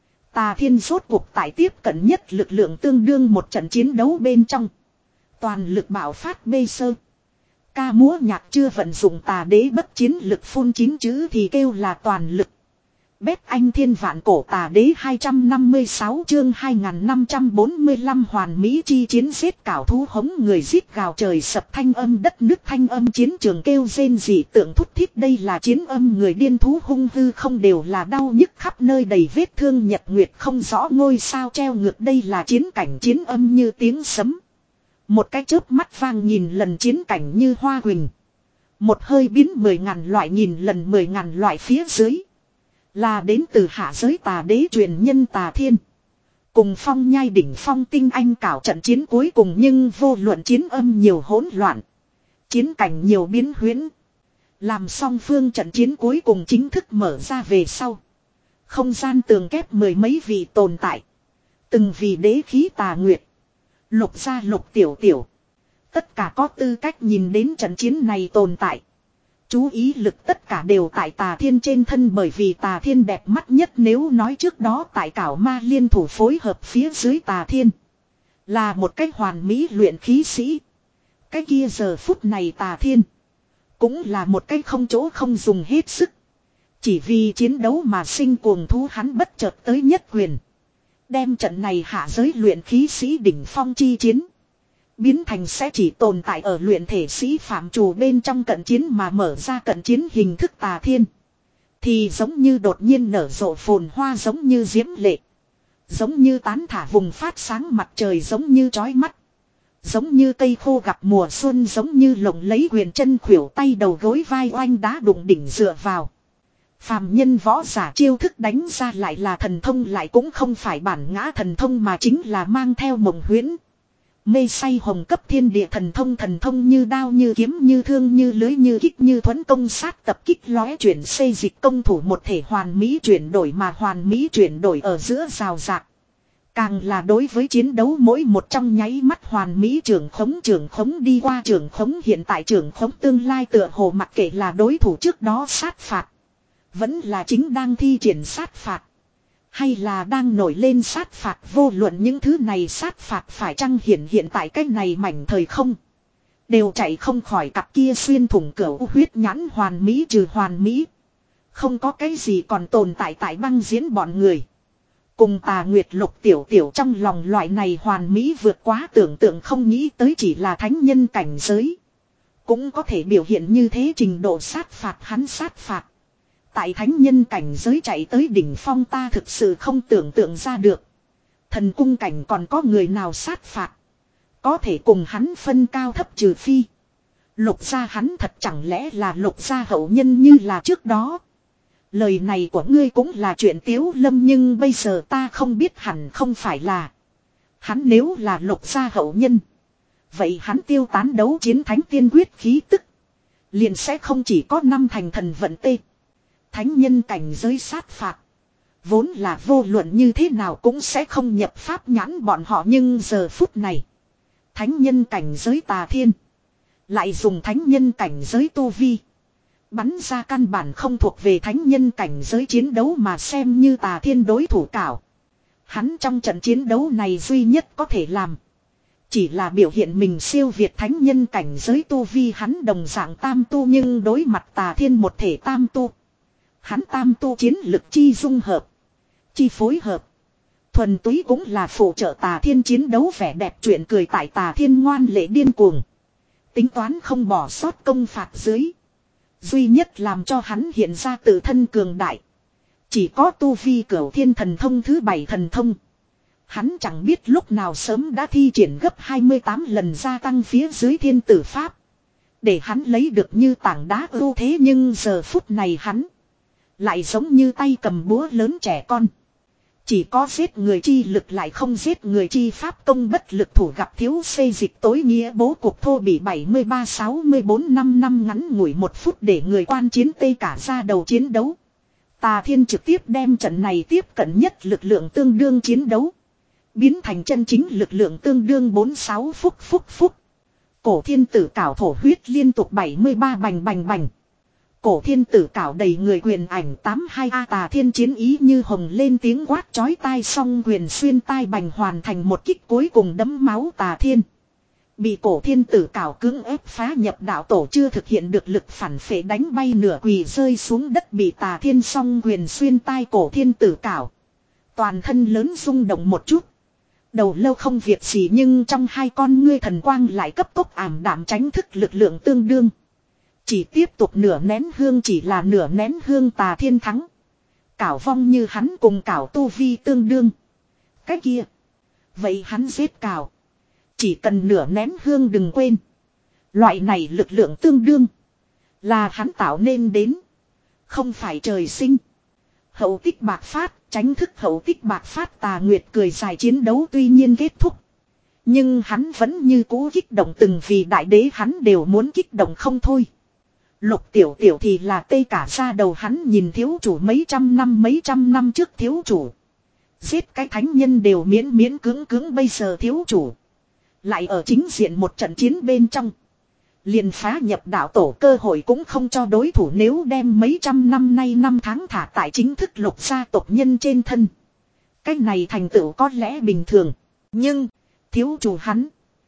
Tà thiên rốt cuộc tại tiếp cận nhất lực lượng tương đương một trận chiến đấu bên trong. Toàn lực bảo phát bê sơ. Ca múa nhạc chưa vận dụng tà đế bất chiến lực phun chín chữ thì kêu là toàn lực. Bét anh thiên vạn cổ tà đế hai trăm năm mươi sáu chương hai nghìn năm trăm bốn mươi lăm hoàn mỹ chi chiến giết cảo thú hống người giết gào trời sập thanh âm đất nước thanh âm chiến trường kêu rên dị tượng thúc thiết đây là chiến âm người điên thú hung hư không đều là đau nhức khắp nơi đầy vết thương nhật nguyệt không rõ ngôi sao treo ngược đây là chiến cảnh chiến âm như tiếng sấm. Một cái chớp mắt vang nhìn lần chiến cảnh như hoa huỳnh. Một hơi biến mười ngàn loại nhìn lần mười ngàn loại phía dưới. Là đến từ hạ giới tà đế truyền nhân tà thiên. Cùng phong nhai đỉnh phong tinh anh cảo trận chiến cuối cùng nhưng vô luận chiến âm nhiều hỗn loạn. Chiến cảnh nhiều biến huyễn. Làm song phương trận chiến cuối cùng chính thức mở ra về sau. Không gian tường kép mười mấy vị tồn tại. Từng vị đế khí tà nguyệt. Lục gia lục tiểu tiểu. Tất cả có tư cách nhìn đến trận chiến này tồn tại. Chú ý lực tất cả đều tại tà thiên trên thân bởi vì tà thiên đẹp mắt nhất nếu nói trước đó tại cảo ma liên thủ phối hợp phía dưới tà thiên. Là một cái hoàn mỹ luyện khí sĩ. Cái kia giờ phút này tà thiên. Cũng là một cái không chỗ không dùng hết sức. Chỉ vì chiến đấu mà sinh cuồng thú hắn bất chợt tới nhất quyền. Đem trận này hạ giới luyện khí sĩ đỉnh phong chi chiến. Biến thành sẽ chỉ tồn tại ở luyện thể sĩ phạm trù bên trong cận chiến mà mở ra cận chiến hình thức tà thiên. Thì giống như đột nhiên nở rộ phồn hoa giống như diễm lệ. Giống như tán thả vùng phát sáng mặt trời giống như chói mắt. Giống như cây khô gặp mùa xuân giống như lồng lấy quyền chân khuỷu tay đầu gối vai oanh đá đụng đỉnh dựa vào. Phàm nhân võ giả chiêu thức đánh ra lại là thần thông lại cũng không phải bản ngã thần thông mà chính là mang theo mộng huyễn. Mê say hồng cấp thiên địa thần thông thần thông như đao như kiếm như thương như lưới như kích như thuẫn công sát tập kích lóe chuyển xây dịch công thủ một thể hoàn mỹ chuyển đổi mà hoàn mỹ chuyển đổi ở giữa rào rạc. Càng là đối với chiến đấu mỗi một trong nháy mắt hoàn mỹ trưởng khống trưởng khống đi qua trưởng khống hiện tại trưởng khống tương lai tựa hồ mặc kệ là đối thủ trước đó sát phạt. Vẫn là chính đang thi triển sát phạt. Hay là đang nổi lên sát phạt, vô luận những thứ này sát phạt phải chăng hiện hiện tại cái này mảnh thời không. Đều chạy không khỏi cặp kia xuyên thủng cửa huyết nhãn hoàn mỹ trừ hoàn mỹ. Không có cái gì còn tồn tại tại băng diễn bọn người. Cùng Tà Nguyệt Lục tiểu tiểu trong lòng loại này hoàn mỹ vượt quá tưởng tượng, không nghĩ tới chỉ là thánh nhân cảnh giới. Cũng có thể biểu hiện như thế trình độ sát phạt, hắn sát phạt. Tại thánh nhân cảnh giới chạy tới đỉnh phong, ta thực sự không tưởng tượng ra được. Thần cung cảnh còn có người nào sát phạt. Có thể cùng hắn phân cao thấp, trừ phi Lục gia, hắn thật chẳng lẽ là Lục gia hậu nhân như là trước đó. Lời này của ngươi cũng là chuyện Tiếu Lâm, nhưng bây giờ ta không biết, hẳn không phải là. Hắn nếu là Lục gia hậu nhân, vậy hắn tiêu tán đấu chiến thánh tiên quyết khí tức liền sẽ không chỉ có năm thành thần vận tê. Thánh nhân cảnh giới sát phạt vốn là vô luận như thế nào cũng sẽ không nhập pháp nhãn bọn họ, nhưng giờ phút này thánh nhân cảnh giới Tà Thiên lại dùng thánh nhân cảnh giới tu vi bắn ra căn bản không thuộc về thánh nhân cảnh giới chiến đấu mà xem như Tà Thiên đối thủ cảo. Hắn trong trận chiến đấu này duy nhất có thể làm chỉ là biểu hiện mình siêu việt thánh nhân cảnh giới tu vi, hắn đồng dạng tam tu, nhưng đối mặt Tà Thiên một thể tam tu. Hắn tam tu chiến lực chi dung hợp, chi phối hợp, thuần túy cũng là phụ trợ Tà Thiên chiến đấu vẻ đẹp. Chuyện cười tại Tà Thiên ngoan lệ điên cuồng, tính toán không bỏ sót công phạt dưới. Duy nhất làm cho hắn hiện ra tự thân cường đại chỉ có tu vi cửu thiên thần thông thứ bảy thần thông. Hắn chẳng biết lúc nào sớm đã thi triển gấp hai mươi tám lần gia tăng phía dưới thiên tử pháp, để hắn lấy được như tảng đá ưu thế, nhưng giờ phút này hắn lại giống như tay cầm búa lớn trẻ con. Chỉ có giết người chi lực lại không giết người chi pháp, công bất lực thủ gặp thiếu xây dịch tối nghĩa bố cục thô bị. Bảy mươi ba sáu mươi bốn năm năm ngắn ngủi một phút để người quan chiến tê cả ra đầu chiến đấu. Tà Thiên trực tiếp đem trận này tiếp cận nhất lực lượng tương đương chiến đấu biến thành chân chính lực lượng tương đương bốn sáu phúc phúc phúc. Cổ thiên tử cảo thổ huyết liên tục bảy mươi ba bành bành bành. Cổ thiên tử cảo đầy người quyền ảnh tám hai a. Tà Thiên chiến ý như hồng lên tiếng quát chói tai, song quyền xuyên tai bành hoàn thành một kích cuối cùng đấm máu. Tà Thiên bị cổ thiên tử cảo cưỡng ép phá nhập đạo tổ, chưa thực hiện được lực phản phệ đánh bay nửa quỳ rơi xuống đất, bị Tà Thiên song quyền xuyên tai. Cổ thiên tử cảo toàn thân lớn rung động một chút, đầu lâu không việc gì, nhưng trong hai con ngươi thần quang lại cấp tốc ảm đạm, tránh thức lực lượng tương đương. Chỉ tiếp tục nửa nén hương, chỉ là nửa nén hương Tà Thiên thắng. Cảo vong như hắn cùng cảo tu vi tương đương. Cái kia, vậy hắn giết cảo chỉ cần nửa nén hương, đừng quên. Loại này lực lượng tương đương là hắn tạo nên đến, không phải trời sinh. Hậu tích bạc phát, tránh thức hậu tích bạc phát. Tà Nguyệt cười dài, chiến đấu tuy nhiên kết thúc, nhưng hắn vẫn như cũ kích động, từng vì đại đế hắn đều muốn kích động không thôi. Lục tiểu tiểu thì là tê cả ra đầu, hắn nhìn thiếu chủ mấy trăm năm mấy trăm năm trước thiếu chủ giết cái thánh nhân đều miễn miễn cưỡng cưỡng, bây giờ thiếu chủ lại ở chính diện một trận chiến bên trong liền phá nhập đạo tổ, cơ hội cũng không cho đối thủ. Nếu đem mấy trăm năm nay năm tháng thả tại chính thức Lục gia tộc nhân trên thân, cái này thành tựu có lẽ bình thường, nhưng thiếu chủ hắn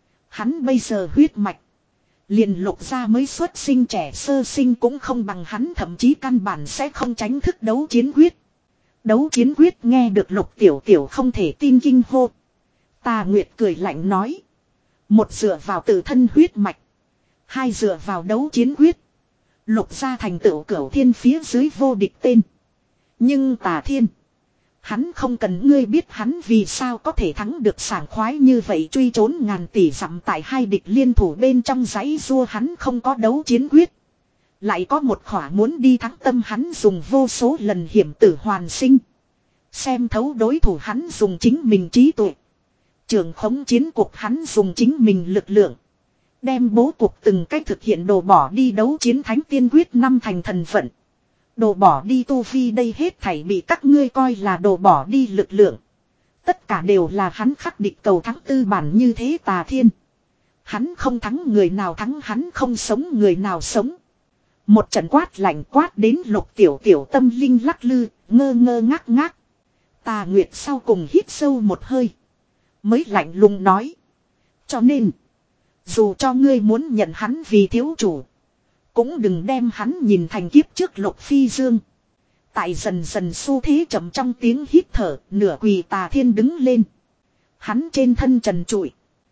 hắn bây giờ huyết mạch liền Lục gia mới xuất sinh trẻ sơ sinh cũng không bằng hắn, thậm chí căn bản sẽ không tránh thức đấu chiến quyết. Đấu chiến quyết nghe được Lục tiểu tiểu không thể tin kinh hô. Tà Nguyệt cười lạnh nói, một dựa vào tự thân huyết mạch, hai dựa vào đấu chiến quyết. Lục gia thành tựu cửu thiên phía dưới vô địch tên. Nhưng Tà Thiên, hắn không cần ngươi biết hắn vì sao có thể thắng được sảng khoái như vậy, truy trốn ngàn tỷ dặm tại hai địch liên thủ bên trong giấy rua. Hắn không có đấu chiến quyết, lại có một khỏa muốn đi thắng tâm. Hắn dùng vô số lần hiểm tử hoàn sinh, xem thấu đối thủ. Hắn dùng chính mình trí tuệ trường khống chiến cuộc, hắn dùng chính mình lực lượng đem bố cục từng cách thực hiện, đồ bỏ đi đấu chiến thánh tiên quyết năm thành thần vận, đồ bỏ đi tu vi, đây hết thảy bị các ngươi coi là đồ bỏ đi lực lượng. Tất cả đều là hắn khắc địch cầu thắng tư bản như thế. Tà Thiên, hắn không thắng người nào thắng, hắn không sống người nào sống. Một trận quát lạnh quát đến Lục Tiểu Tiểu tâm linh lắc lư, ngơ ngơ ngác ngác. Tà Nguyệt sau cùng hít sâu một hơi. Mới lạnh lùng nói. Cho nên, dù cho ngươi muốn nhận hắn vì thiếu chủ, cũng đừng đem hắn nhìn thành kiếp trước Lục Phi Dương. Tại dần dần xu thế chậm trong tiếng hít thở, nửa quỳ Tà Thiên đứng lên. Hắn trên thân trần trụi.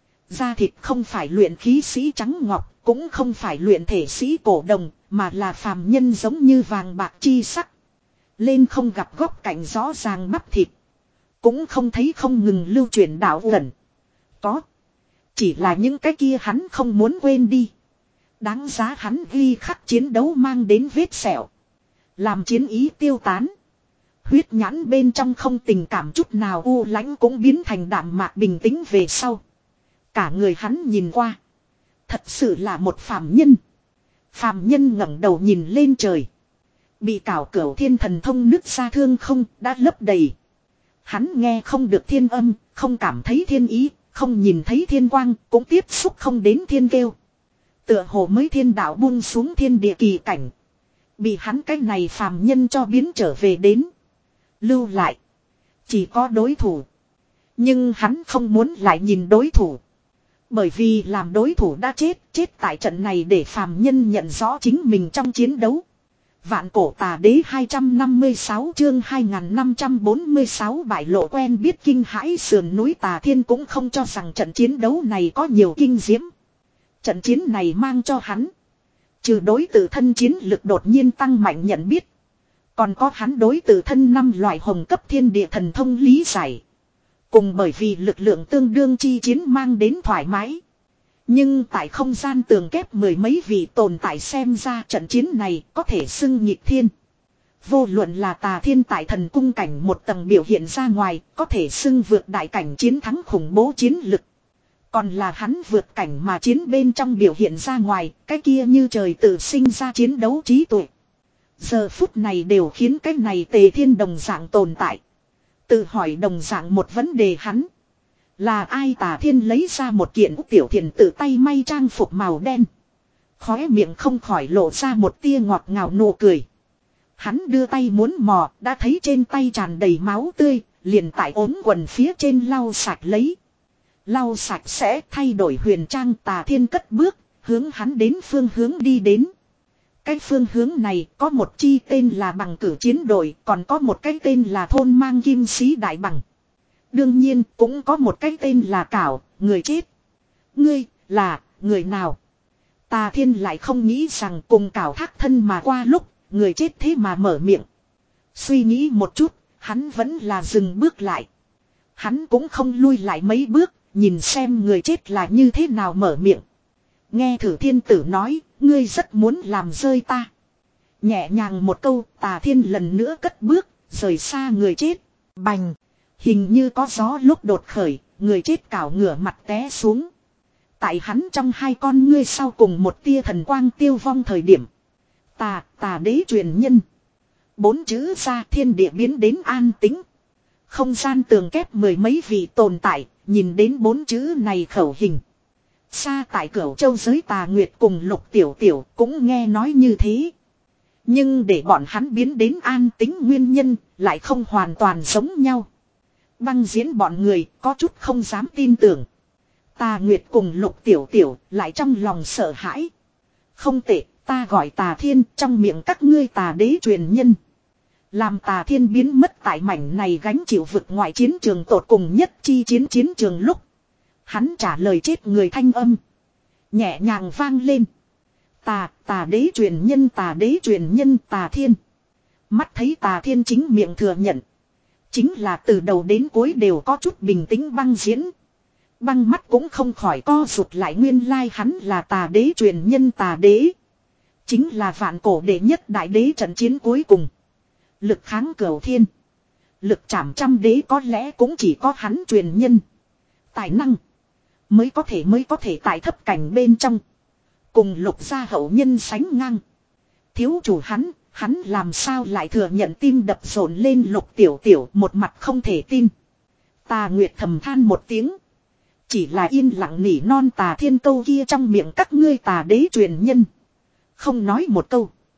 Da thịt không phải luyện khí sĩ trắng ngọc, cũng không phải luyện thể sĩ cổ đồng, mà là phàm nhân giống như vàng bạc chi sắc. Lên không gặp góc cạnh rõ ràng bắp thịt. Cũng không thấy không ngừng lưu chuyển đạo ẩn. Có. Chỉ là những cái kia hắn không muốn quên đi. Đáng giá hắn ghi khắc chiến đấu mang đến vết sẹo. Làm chiến ý tiêu tán. Huyết nhãn bên trong không tình cảm chút nào u lãnh cũng biến thành đạm mạc bình tĩnh về sau. Cả người hắn nhìn qua. Thật sự là một phàm nhân. Phàm nhân ngẩng đầu nhìn lên trời. Bị cảo cửu thiên thần thông nứt ra thương không đã lấp đầy. Hắn nghe không được thiên âm, không cảm thấy thiên ý, không nhìn thấy thiên quang, cũng tiếp xúc không đến thiên kêu. Tựa hồ mới thiên đạo buông xuống thiên địa kỳ cảnh. Bị hắn cái này phàm nhân cho biến trở về đến. Lưu lại. Chỉ có đối thủ. Nhưng hắn không muốn lại nhìn đối thủ. Bởi vì làm đối thủ đã chết, chết tại trận này để phàm nhân nhận rõ chính mình trong chiến đấu. Vạn cổ tà đế hai trăm năm mươi sáu chương hai nghìn năm trăm bốn mươi sáu bại lộ quen biết kinh hãi sườn núi Tà Thiên cũng không cho rằng trận chiến đấu này có nhiều kinh diễm. Trận chiến này mang cho hắn. Trừ đối tự thân chiến lực đột nhiên tăng mạnh nhận biết. Còn có hắn đối tự thân năm loại hồng cấp thiên địa thần thông lý giải. Cùng bởi vì lực lượng tương đương chi chiến mang đến thoải mái. Nhưng tại không gian tường kép mười mấy vị tồn tại xem ra trận chiến này có thể xưng nhịp thiên. Vô luận là Tà Thiên tại thần cung cảnh một tầng biểu hiện ra ngoài có thể xưng vượt đại cảnh chiến thắng khủng bố chiến lực. Còn là hắn vượt cảnh mà chiến bên trong biểu hiện ra ngoài cái kia như trời tự sinh ra chiến đấu trí tuệ. Giờ phút này đều khiến cái này Tề Thiên đồng dạng tồn tại. Tự hỏi đồng dạng một vấn đề hắn. Là ai? Tà Thiên lấy ra một kiện tiểu thiền tự tay may trang phục màu đen. Khóe miệng không khỏi lộ ra một tia ngọt ngào nụ cười. Hắn đưa tay muốn mò, đã thấy trên tay tràn đầy máu tươi, liền tại ốm quần phía trên lau sạch lấy. Lau sạch sẽ thay đổi huyền trang. Tà Thiên cất bước, hướng hắn đến phương hướng đi đến. Cái phương hướng này có một chi tên là bằng cử chiến đội, còn có một cái tên là thôn mang kim sĩ đại bằng. Đương nhiên cũng có một cái tên là Cảo, người chết. Ngươi, là, người nào? Tà Thiên lại không nghĩ rằng cùng Cảo thác thân mà qua lúc, người chết thế mà mở miệng. Suy nghĩ một chút, hắn vẫn là dừng bước lại. Hắn cũng không lui lại mấy bước, nhìn xem người chết là như thế nào mở miệng. Nghe Thử Thiên Tử nói, ngươi rất muốn làm rơi ta. Nhẹ nhàng một câu, Tà Thiên lần nữa cất bước, rời xa người chết. Bành! Hình như có gió lúc đột khởi, người chết cảo ngửa mặt té xuống. Tại hắn trong hai con ngươi sau cùng một tia thần quang tiêu vong thời điểm. Tà, tà đế truyền nhân. Bốn chữ ra thiên địa biến đến an tĩnh. Không gian tường kép mười mấy vị tồn tại, nhìn đến bốn chữ này khẩu hình. Xa tại Cửu Châu giới Tà Nguyệt cùng Lục Tiểu Tiểu cũng nghe nói như thế. Nhưng để bọn hắn biến đến an tĩnh nguyên nhân lại không hoàn toàn giống nhau. Băng diễn bọn người có chút không dám tin tưởng. Tà Nguyệt cùng Lục Tiểu Tiểu lại trong lòng sợ hãi. Không tệ, ta gọi Tà Thiên, trong miệng các ngươi tà đế truyền nhân. Làm Tà Thiên biến mất tại mảnh này gánh chịu vực ngoại chiến trường tột cùng nhất chi chiến chiến trường lúc. Hắn trả lời chết người thanh âm. Nhẹ nhàng vang lên. Tà, tà đế truyền nhân, tà đế truyền nhân, Tà Thiên. Mắt thấy Tà Thiên chính miệng thừa nhận. Chính là từ đầu đến cuối đều có chút bình tĩnh băng diễn. Băng mắt cũng không khỏi co rụt lại nguyên lai like hắn là tà đế truyền nhân tà đế. Chính là vạn cổ đệ nhất đại đế trận chiến cuối cùng. Lực kháng cửu thiên. Lực chảm trăm đế có lẽ cũng chỉ có hắn truyền nhân. Tài năng. Mới có thể mới có thể tại thấp cảnh bên trong. Cùng Lục gia hậu nhân sánh ngang. Thiếu chủ hắn. Hắn làm sao lại thừa nhận tim đập rộn lên Lục Tiểu Tiểu một mặt không thể tin. Tà Nguyệt thầm than một tiếng. Chỉ là yên lặng nỉ non Tà Thiên câu kia trong miệng các ngươi tà đế truyền nhân. Không nói một câu.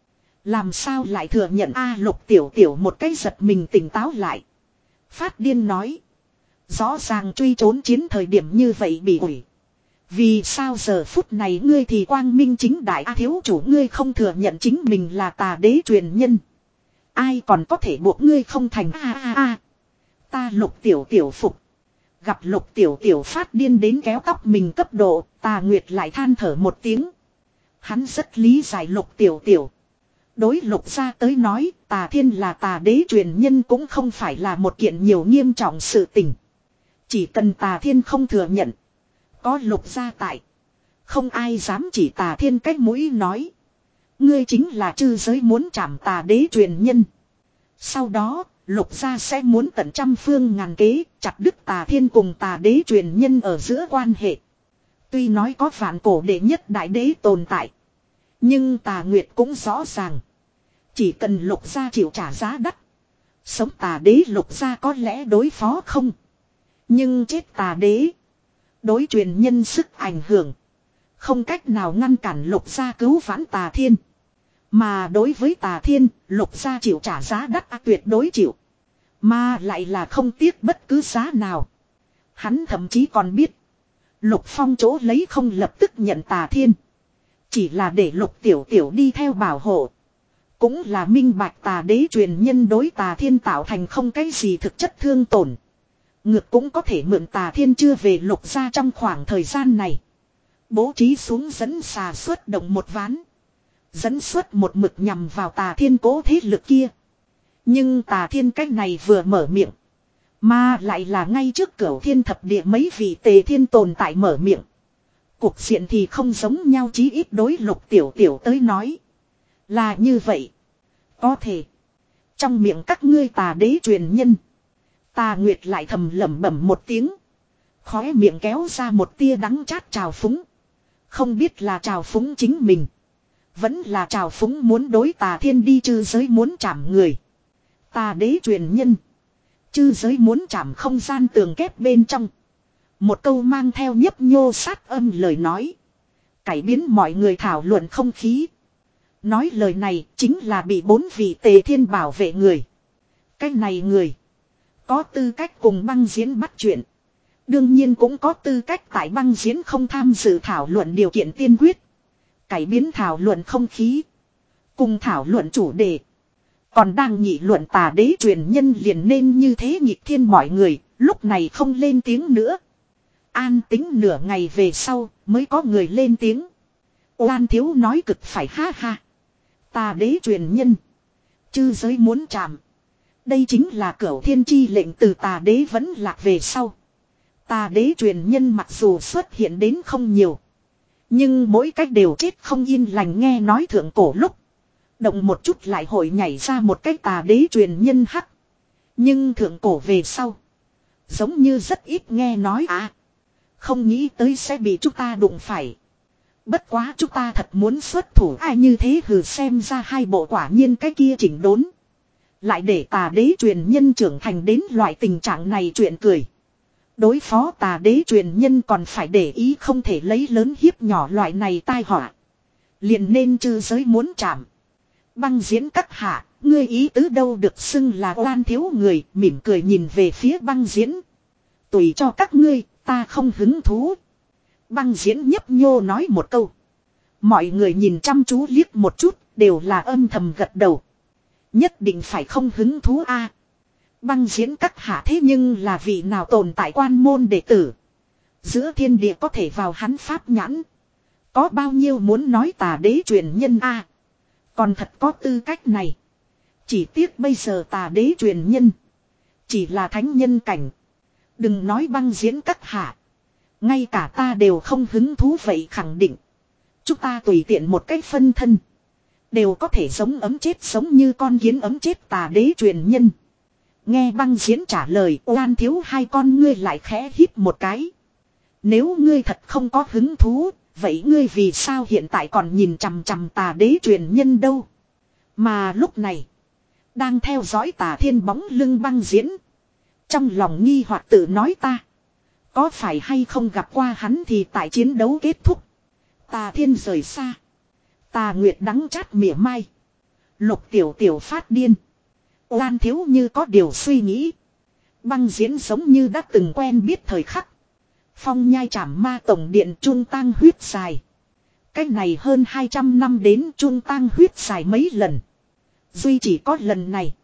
Làm sao lại thừa nhận a Lục Tiểu Tiểu một cái giật mình tỉnh táo lại. Phát điên nói. Rõ ràng truy trốn chiến thời điểm như vậy bị hủy. Vì sao giờ phút này ngươi thì quang minh chính đại a thiếu chủ ngươi không thừa nhận chính mình là tà đế truyền nhân. Ai còn có thể buộc ngươi không thành a a a. Ta Lục Tiểu Tiểu phục. Gặp Lục Tiểu Tiểu phát điên đến kéo tóc mình cấp độ, Tà Nguyệt lại than thở một tiếng. Hắn rất lý giải Lục Tiểu Tiểu. Đối Lục gia tới nói, Tà Thiên là tà đế truyền nhân cũng không phải là một kiện nhiều nghiêm trọng sự tình. Chỉ cần Tà Thiên không thừa nhận. Có Lục gia tại. Không ai dám chỉ Tà Thiên cách mũi nói. Ngươi chính là chư giới muốn trảm tà đế truyền nhân. Sau đó, Lục gia sẽ muốn tận trăm phương ngàn kế, chặt đứt Tà Thiên cùng tà đế truyền nhân ở giữa quan hệ. Tuy nói có vạn cổ đệ nhất đại đế tồn tại. Nhưng Tà Nguyệt cũng rõ ràng. Chỉ cần Lục gia chịu trả giá đắt. Sống tà đế Lục gia có lẽ đối phó không. Nhưng chết tà đế. Đối truyền nhân sức ảnh hưởng. Không cách nào ngăn cản Lục gia cứu vãn Tà Thiên. Mà đối với Tà Thiên, Lục gia chịu trả giá đắt à, tuyệt đối chịu. Mà lại là không tiếc bất cứ giá nào. Hắn thậm chí còn biết. Lục Phong chỗ lấy không lập tức nhận Tà Thiên. Chỉ là để Lục Tiểu Tiểu đi theo bảo hộ. Cũng là minh bạch tà đế truyền nhân đối Tà Thiên tạo thành không cái gì thực chất thương tổn. Ngược cũng có thể mượn Tà Thiên chưa về Lục gia trong khoảng thời gian này. Bố trí xuống dẫn xà xuất động một ván. Dẫn xuất một mực nhằm vào Tà Thiên cố thế lực kia. Nhưng Tà Thiên cách này vừa mở miệng. Mà lại là ngay trước Cửu Thiên thập địa mấy vị Tề Thiên tồn tại mở miệng. Cuộc diện thì không giống nhau, chí ít đối Lục Tiểu Tiểu tới nói. Là như vậy. Có thể. Trong miệng các ngươi tà đế truyền nhân. Tà Nguyệt lại thầm lẩm bẩm một tiếng. Khóe miệng kéo ra một tia đắng chát trào phúng. Không biết là trào phúng chính mình. Vẫn là trào phúng muốn đối Tà Thiên đi chư giới muốn chạm người. Tà đế truyền nhân. Chư giới muốn chạm không gian tường kép bên trong. Một câu mang theo nhấp nhô sát âm lời nói. Cải biến mọi người thảo luận không khí. Nói lời này chính là bị bốn vị Tề Thiên bảo vệ người. Cái này người. Có tư cách cùng băng diễn bắt chuyện. Đương nhiên cũng có tư cách tại băng diễn không tham dự thảo luận điều kiện tiên quyết. Cải biến thảo luận không khí. Cùng thảo luận chủ đề. Còn đang nghị luận tà đế truyền nhân liền nên như thế nhịp thiên mọi người. Lúc này không lên tiếng nữa. An tính nửa ngày về sau mới có người lên tiếng. Oan thiếu nói cực phải ha ha. Tà đế truyền nhân. Chư giới muốn chạm. Đây chính là Cửu Thiên chi lệnh từ tà đế vẫn lạc về sau. Tà đế truyền nhân mặc dù xuất hiện đến không nhiều. Nhưng mỗi cách đều chết không yên lành, nghe nói thượng cổ lúc. Động một chút lại hội nhảy ra một cách tà đế truyền nhân hắc. Nhưng thượng cổ về sau. Giống như rất ít nghe nói à. Không nghĩ tới sẽ bị chúng ta đụng phải. Bất quá chúng ta thật muốn xuất thủ ai như thế hừ, xem ra hai bộ quả nhiên cái kia chỉnh đốn. Lại để tà đế truyền nhân trưởng thành đến loại tình trạng này, chuyện cười. Đối phó tà đế truyền nhân còn phải để ý không thể lấy lớn hiếp nhỏ loại này tai họa. Liền nên chư giới muốn chạm. Băng diễn các hạ, ngươi ý tứ đâu được xưng là oan thiếu người, mỉm cười nhìn về phía băng diễn. Tùy cho các ngươi, ta không hứng thú. Băng diễn nhấp nhô nói một câu. Mọi người nhìn chăm chú liếc một chút, đều là âm thầm gật đầu. Nhất định phải không hứng thú a. Băng diễn các hạ thế nhưng là vị nào tồn tại quan môn đệ tử. Giữa thiên địa có thể vào hắn pháp nhãn. Có bao nhiêu muốn nói tà đế truyền nhân a. Còn thật có tư cách này. Chỉ tiếc bây giờ tà đế truyền nhân. Chỉ là thánh nhân cảnh. Đừng nói băng diễn các hạ. Ngay cả ta đều không hứng thú vậy khẳng định. Chúng ta tùy tiện một cách phân thân. Đều có thể giống ấm chết sống như con kiến ấm chết tà đế truyền nhân. Nghe băng diễn trả lời, oan thiếu hai con ngươi lại khẽ hít một cái. Nếu ngươi thật không có hứng thú, vậy ngươi vì sao hiện tại còn nhìn chằm chằm tà đế truyền nhân đâu? Mà lúc này, đang theo dõi Tà Thiên bóng lưng băng diễn. Trong lòng nghi hoặc tự nói ta. Có phải hay không gặp qua hắn thì tại chiến đấu kết thúc. Tà Thiên rời xa. Tà Nguyệt đắng chát mỉa mai. Lục tiểu tiểu phát điên. Oan thiếu như có điều suy nghĩ. Băng diễn giống như đã từng quen biết thời khắc. Phong nhai trảm ma tổng điện trung tang huyết dài. Cách này hơn hai trăm năm đến trung tang huyết dài mấy lần. Duy chỉ có lần này.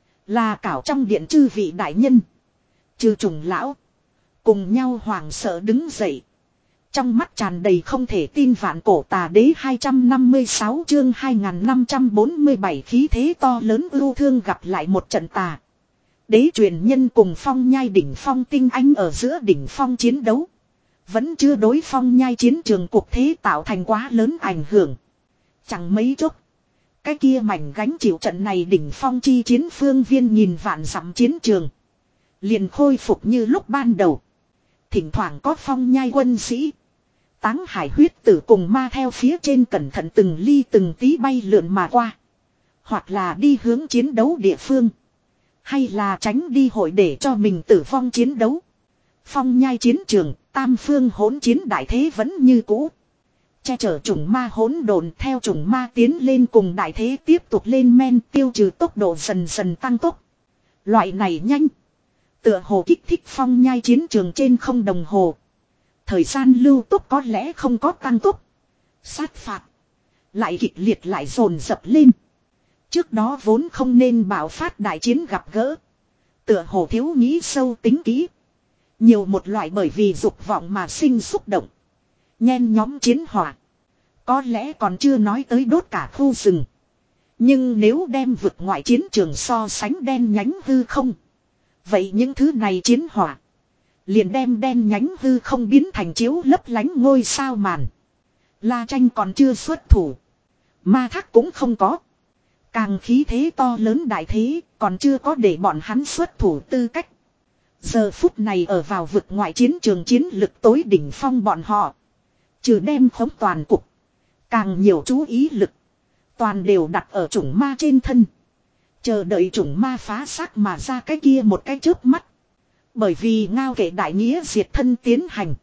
Là cảo trong điện chư vị đại nhân. Trừ trùng lão. Cùng nhau hoảng sợ đứng dậy. Trong mắt tràn đầy không thể tin vạn cổ tà đế hai trăm năm mươi sáu chương hai nghìn năm trăm bốn mươi bảy khí thế to lớn ưu thương gặp lại một trận tà. Đế truyền nhân cùng phong nhai đỉnh phong tinh anh ở giữa đỉnh phong chiến đấu. Vẫn chưa đối phong nhai chiến trường cuộc thế tạo thành quá lớn ảnh hưởng. Chẳng mấy chốc. Cái kia mảnh gánh chịu trận này đỉnh phong chi chiến phương viên nhìn vạn dặm chiến trường. Liền khôi phục như lúc ban đầu. Thỉnh thoảng có phong nhai quân sĩ. Táng hải huyết tử cùng ma theo phía trên cẩn thận từng ly từng tí bay lượn mà qua. Hoặc là đi hướng chiến đấu địa phương. Hay là tránh đi hội để cho mình tử vong chiến đấu. Phong nhai chiến trường, tam phương hỗn chiến đại thế vẫn như cũ. Che chở chủng ma hỗn độn theo chủng ma tiến lên cùng đại thế tiếp tục lên men tiêu trừ tốc độ dần dần tăng tốc. Loại này nhanh. Tựa hồ kích thích phong nhai chiến trường trên không đồng hồ. Thời gian lưu tốc có lẽ không có tăng tốc. Sát phạt. Lại kịch liệt lại dồn dập lên. Trước đó vốn không nên bạo phát đại chiến gặp gỡ. Tựa hồ thiếu nghĩ sâu tính kỹ. Nhiều một loại bởi vì dục vọng mà sinh xúc động. Nhen nhóm chiến hỏa. Có lẽ còn chưa nói tới đốt cả khu rừng. Nhưng nếu đem vực ngoại chiến trường so sánh đen nhánh hư không. Vậy những thứ này chiến hỏa. Liền đem đen nhánh hư không biến thành chiếu lấp lánh ngôi sao màn. La Tranh còn chưa xuất thủ. Ma Thác cũng không có. Càng khí thế to lớn đại thế còn chưa có để bọn hắn xuất thủ tư cách. Giờ phút này ở vào vực ngoại chiến trường chiến lực tối đỉnh phong bọn họ. Trừ đem khống toàn cục. Càng nhiều chú ý lực. Toàn đều đặt ở chủng ma trên thân. Chờ đợi chủng ma phá xác mà ra cái kia một cái chớp mắt. Bởi vì ngao kệ đại nghĩa diệt thân tiến hành.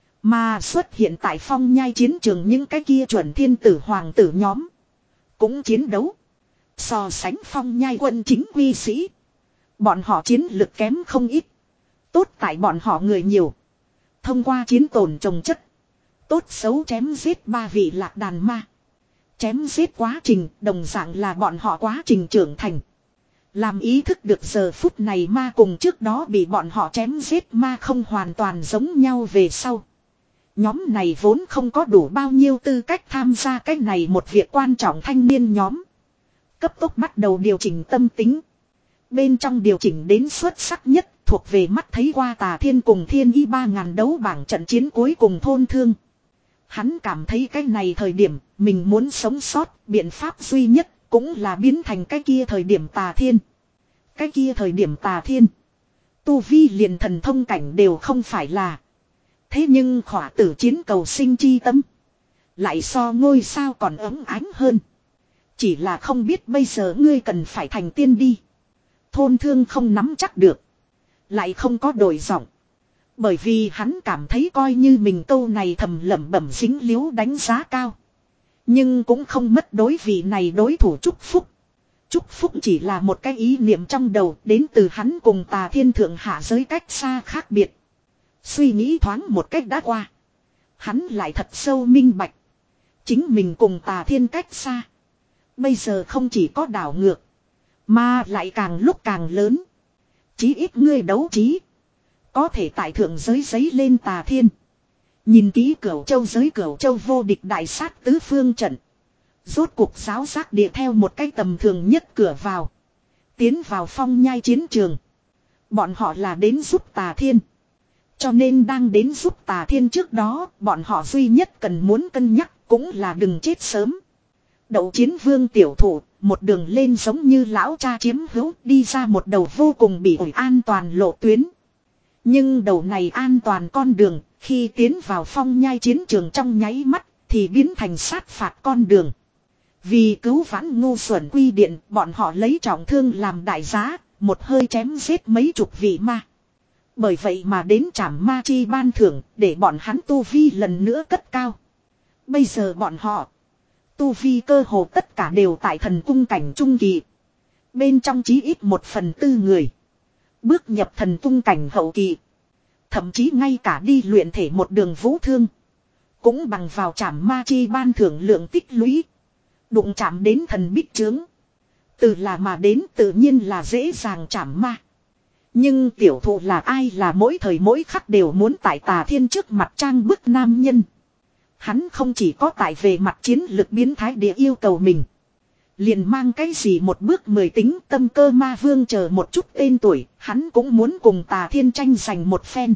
Mà xuất hiện tại phong nhai chiến trường những cái kia chuẩn thiên tử hoàng tử nhóm. Cũng chiến đấu. So sánh phong nhai quân chính quy sĩ. Bọn họ chiến lực kém không ít. Tốt tại bọn họ người nhiều. Thông qua chiến tồn trồng chất. Tốt xấu chém giết ba vị lạc đàn ma. Chém giết quá trình đồng dạng là bọn họ quá trình trưởng thành. Làm ý thức được giờ phút này ma cùng trước đó bị bọn họ chém giết ma không hoàn toàn giống nhau về sau. Nhóm này vốn không có đủ bao nhiêu tư cách tham gia cái này một việc quan trọng thanh niên nhóm. Cấp tốc bắt đầu điều chỉnh tâm tính. Bên trong điều chỉnh đến xuất sắc nhất thuộc về mắt thấy qua Tà Thiên cùng Thiên Y ba ngàn đấu bảng trận chiến cuối cùng thôn thương. Hắn cảm thấy cái này thời điểm mình muốn sống sót, biện pháp duy nhất cũng là biến thành cái kia thời điểm Tà Thiên. Cái kia thời điểm Tà Thiên. Tu vi liền thần thông cảnh đều không phải là. Thế nhưng khỏa tử chiến cầu sinh chi tâm. Lại so ngôi sao còn ấm ánh hơn. Chỉ là không biết bây giờ ngươi cần phải thành tiên đi. Thôn thương không nắm chắc được. Lại không có đổi giọng. Bởi vì hắn cảm thấy coi như mình câu này thầm lẩm bẩm dính líu đánh giá cao. Nhưng cũng không mất đối vị này đối thủ chúc phúc. Chúc phúc chỉ là một cái ý niệm trong đầu đến từ hắn cùng Tà Thiên thượng hạ giới cách xa khác biệt. Suy nghĩ thoáng một cách đã qua. Hắn lại thật sâu minh bạch. Chính mình cùng Tà Thiên cách xa. Bây giờ không chỉ có đảo ngược. Mà lại càng lúc càng lớn. Chí ít ngươi đấu trí. Có thể tại thượng giới giấy lên Tà Thiên. Nhìn kỹ Cửu Châu giới Cửu Châu vô địch đại sát tứ phương trận. Rốt cuộc giáo giác địa theo một cái tầm thường nhất cửa vào. Tiến vào phong nhai chiến trường. Bọn họ là đến giúp Tà Thiên. Cho nên đang đến giúp Tà Thiên trước đó, bọn họ duy nhất cần muốn cân nhắc cũng là đừng chết sớm. Đậu chiến vương tiểu thủ, một đường lên giống như lão cha chiếm hữu, đi ra một đầu vô cùng bị ổi an toàn lộ tuyến. Nhưng đầu này an toàn con đường, khi tiến vào phong nhai chiến trường trong nháy mắt, thì biến thành sát phạt con đường. Vì cứu vãn ngu xuẩn quy điện, bọn họ lấy trọng thương làm đại giá, một hơi chém giết mấy chục vị ma. Bởi vậy mà đến trảm ma chi ban thưởng, để bọn hắn tu vi lần nữa cất cao. Bây giờ bọn họ tu vi cơ hồ tất cả đều tại thần cung cảnh trung kỳ. Bên trong chí ít một phần tư người. Bước nhập thần cung cảnh hậu kỳ. Thậm chí ngay cả đi luyện thể một đường vũ thương. Cũng bằng vào trảm ma chi ban thưởng lượng tích lũy. Đụng chạm đến thần bích chướng. Từ là mà đến tự nhiên là dễ dàng trảm ma. Nhưng tiểu thụ là ai là mỗi thời mỗi khắc đều muốn tại Tà Thiên trước mặt trang bức nam nhân. Hắn không chỉ có tại về mặt chiến lược biến thái địa yêu cầu mình. Liền mang cái gì một bước mười tính tâm cơ ma vương chờ một chút tên tuổi. Hắn cũng muốn cùng Tà Thiên tranh giành một phen.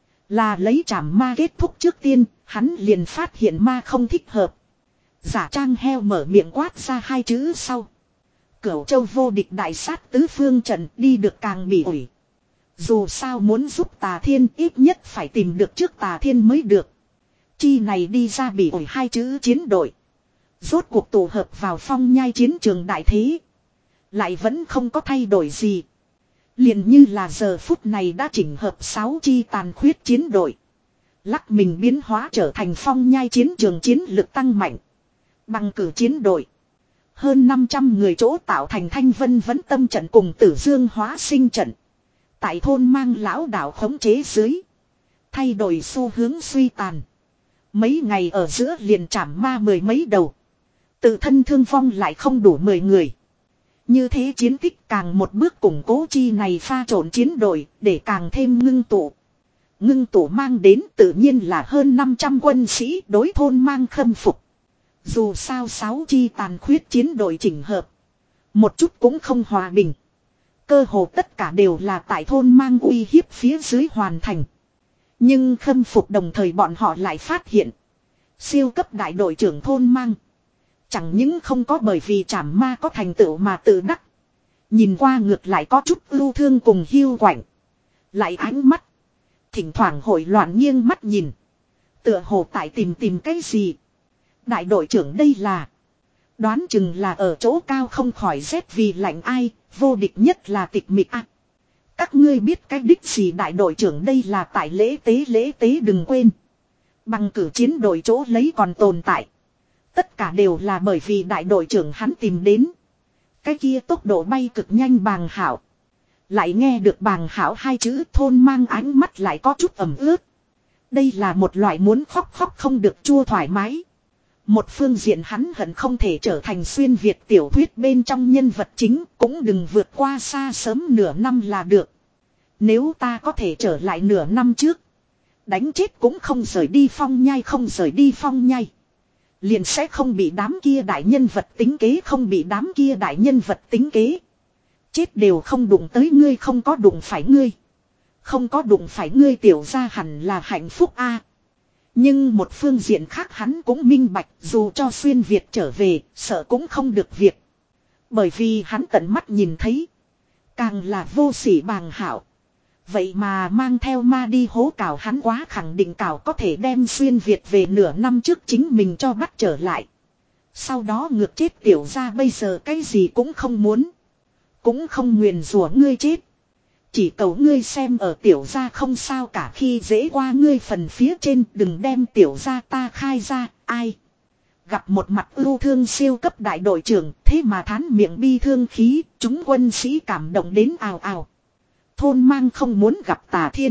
Là lấy trảm ma kết thúc trước tiên. Hắn liền phát hiện ma không thích hợp. Giả trang heo mở miệng quát ra hai chữ sau. Cửu châu vô địch đại sát tứ phương trận đi được càng bỉ ổi. Dù sao muốn giúp Tà Thiên ít nhất phải tìm được trước Tà Thiên mới được. Chi này đi ra bỉ ổi hai chữ chiến đội. Rốt cuộc tụ hợp vào phong nhai chiến trường đại thế. Lại vẫn không có thay đổi gì. Liền như là giờ phút này đã chỉnh hợp sáu chi tàn khuyết chiến đội. Lắc mình biến hóa trở thành phong nhai chiến trường chiến lực tăng mạnh. Bằng cử chiến đội. Hơn năm trăm người chỗ tạo thành thanh vân vấn tâm trận cùng tử dương hóa sinh trận. Tại thôn mang lão đảo khống chế dưới. Thay đổi xu hướng suy tàn. Mấy ngày ở giữa liền trảm ma mười mấy đầu. Tự thân thương vong lại không đủ mười người. Như thế chiến tích càng một bước củng cố chi này pha trộn chiến đội để càng thêm ngưng tụ. Ngưng tụ mang đến tự nhiên là hơn năm trăm quân sĩ đối thôn mang khâm phục. Dù sao sáu chi tàn khuyết chiến đội chỉnh hợp. Một chút cũng không hòa bình. Cơ hồ tất cả đều là tại thôn mang uy hiếp phía dưới hoàn thành. Nhưng khâm phục đồng thời bọn họ lại phát hiện. Siêu cấp đại đội trưởng thôn mang. Chẳng những không có bởi vì trảm ma có thành tựu mà tự đắc. Nhìn qua ngược lại có chút ưu thương cùng hiu quạnh. Lại ánh mắt. Thỉnh thoảng hội loạn nghiêng mắt nhìn. Tựa hồ tại tìm tìm cái gì. Đại đội trưởng đây là. Đoán chừng là ở chỗ cao không khỏi rét vì lạnh ai. Vô địch nhất là tịch mịch ạ. À, các ngươi biết cái đích gì đại đội trưởng đây là tại lễ tế lễ tế đừng quên. Bằng cử chiến đội chỗ lấy còn tồn tại. Tất cả đều là bởi vì đại đội trưởng hắn tìm đến. Cái kia tốc độ bay cực nhanh bàng hảo. Lại nghe được bàng hảo hai chữ thôn mang ánh mắt lại có chút ẩm ướt. Đây là một loại muốn khóc khóc không được chua thoải mái. Một phương diện hắn hận không thể trở thành xuyên Việt tiểu thuyết bên trong nhân vật chính cũng đừng vượt qua xa sớm nửa năm là được. Nếu ta có thể trở lại nửa năm trước. Đánh chết cũng không rời đi phong nhai không rời đi phong nhai. Liền sẽ không bị đám kia đại nhân vật tính kế không bị đám kia đại nhân vật tính kế. Chết đều không đụng tới ngươi không có đụng phải ngươi. Không có đụng phải ngươi tiểu ra hẳn là hạnh phúc a. Nhưng một phương diện khác hắn cũng minh bạch dù cho xuyên Việt trở về sợ cũng không được việc. Bởi vì hắn tận mắt nhìn thấy. Càng là vô sỉ bàng hảo. Vậy mà mang theo ma đi hố cào hắn quá khẳng định cào có thể đem xuyên Việt về nửa năm trước chính mình cho bắt trở lại. Sau đó ngược chết tiểu ra bây giờ cái gì cũng không muốn. Cũng không nguyền rủa ngươi chết. Chỉ cầu ngươi xem ở tiểu gia không sao cả khi dễ qua ngươi phần phía trên đừng đem tiểu gia ta khai ra ai. Gặp một mặt ưu thương siêu cấp đại đội trưởng thế mà thán miệng bi thương khí chúng quân sĩ cảm động đến ào ào. Thôn mang không muốn gặp Tà Thiên.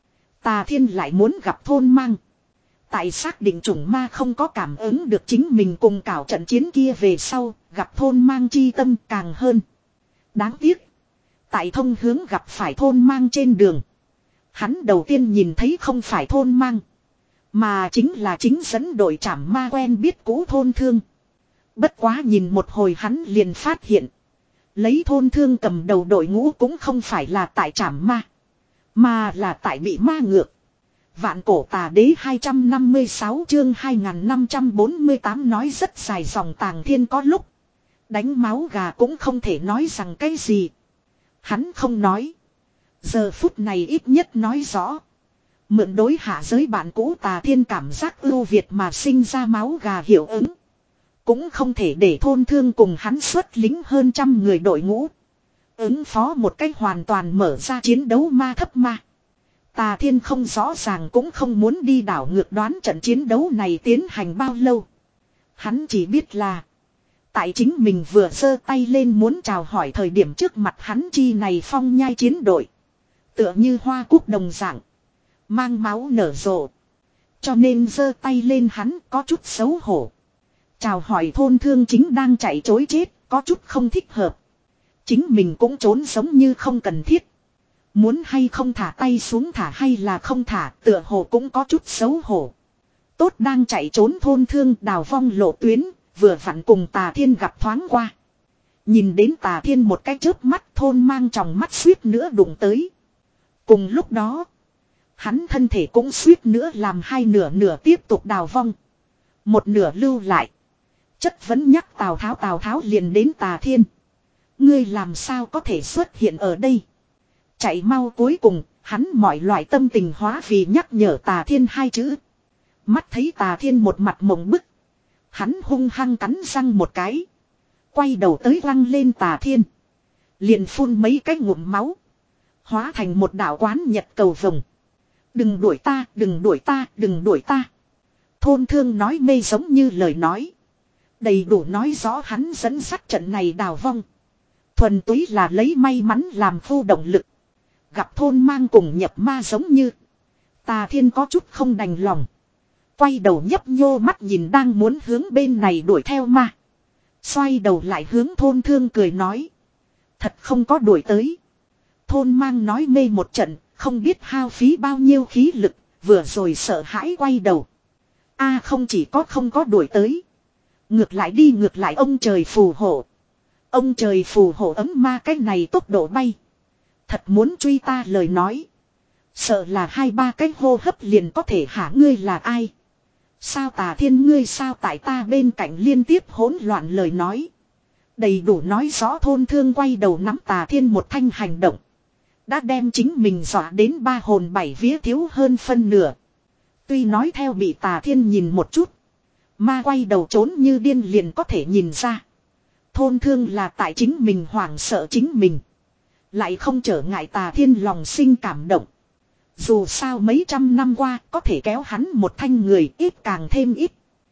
Tà Thiên lại muốn gặp thôn mang. Tại xác định chủng ma không có cảm ứng được chính mình cùng cảo trận chiến kia về sau gặp thôn mang chi tâm càng hơn. Đáng tiếc. Tại thông hướng gặp phải thôn mang trên đường. Hắn đầu tiên nhìn thấy không phải thôn mang. Mà chính là chính dẫn đội trảm ma quen biết cũ thôn thương. Bất quá nhìn một hồi hắn liền phát hiện. Lấy thôn thương cầm đầu đội ngũ cũng không phải là tại trảm ma. Mà là tại bị ma ngược. Vạn cổ tà đế hai trăm năm mươi sáu chương hai nghìn năm trăm bốn mươi tám nói rất dài dòng tàng thiên có lúc. Đánh máu gà cũng không thể nói rằng cái gì. Hắn không nói. Giờ phút này ít nhất nói rõ. Mượn đối hạ giới bạn cũ Tà Thiên cảm giác ưu việt mà sinh ra máu gà hiệu ứng. Cũng không thể để thôn thương cùng hắn xuất lính hơn trăm người đội ngũ. Ứng phó một cách hoàn toàn mở ra chiến đấu ma thấp ma. Tà Thiên không rõ ràng cũng không muốn đi đảo ngược đoán trận chiến đấu này tiến hành bao lâu. Hắn chỉ biết là. Tại chính mình vừa giơ tay lên muốn chào hỏi thời điểm trước mặt hắn chi này phong nhai chiến đội. Tựa như hoa cúc đồng dạng. Mang máu nở rộ. Cho nên giơ tay lên hắn có chút xấu hổ. Chào hỏi thôn thương chính đang chạy chối chết, có chút không thích hợp. Chính mình cũng trốn giống như không cần thiết. Muốn hay không thả tay xuống thả hay là không thả, tựa hồ cũng có chút xấu hổ. Tốt đang chạy trốn thôn thương đào vong lộ tuyến, vừa vặn cùng Tà Thiên gặp thoáng qua. Nhìn đến Tà Thiên một cái chớp mắt thôn mang tròng mắt suýt nữa đụng tới. Cùng lúc đó, hắn thân thể cũng suýt nữa làm hai nửa nửa tiếp tục đào vong. Một nửa lưu lại. Chất vấn nhắc Tào Tháo Tào Tháo liền đến Tà Thiên. Ngươi làm sao có thể xuất hiện ở đây? Chạy mau cuối cùng, hắn mọi loại tâm tình hóa vì nhắc nhở Tà Thiên hai chữ. Mắt thấy Tà Thiên một mặt mộng bức. Hắn hung hăng cắn răng một cái. Quay đầu tới lăng lên Tà Thiên. Liền phun mấy cái ngụm máu. Hóa thành một đạo quán nhật cầu vồng. Đừng đuổi ta, đừng đuổi ta, đừng đuổi ta. Thôn thương nói mê giống như lời nói. Đầy đủ nói rõ hắn dẫn dắt trận này đào vong. Thuần túy là lấy may mắn làm phu động lực. Gặp thôn mang cùng nhập ma giống như. Tà Thiên có chút không đành lòng. Quay đầu nhấp nhô mắt nhìn đang muốn hướng bên này đuổi theo ma. Xoay đầu lại hướng thôn thương cười nói. Thật không có đuổi tới. Thôn mang nói mê một trận, không biết hao phí bao nhiêu khí lực, vừa rồi sợ hãi quay đầu. A không chỉ có không có đuổi tới. Ngược lại đi ngược lại ông trời phù hộ. Ông trời phù hộ ấm ma cái này tốc độ bay. Thật muốn truy ta lời nói. Sợ là hai ba cái hô hấp liền có thể hả ngươi là ai. Sao Tà Thiên ngươi sao tại ta bên cạnh liên tiếp hỗn loạn lời nói. Đầy đủ nói rõ thôn thương quay đầu nắm Tà Thiên một thanh hành động. Đã đem chính mình dọa đến ba hồn bảy vía thiếu hơn phân nửa. Tuy nói theo bị Tà Thiên nhìn một chút. Ma quay đầu trốn như điên liền có thể nhìn ra. Thôn thương là tại chính mình hoảng sợ chính mình. Lại không trở ngại Tà Thiên lòng sinh cảm động. Dù sao mấy trăm năm qua có thể kéo hắn một thanh người ít càng thêm ít.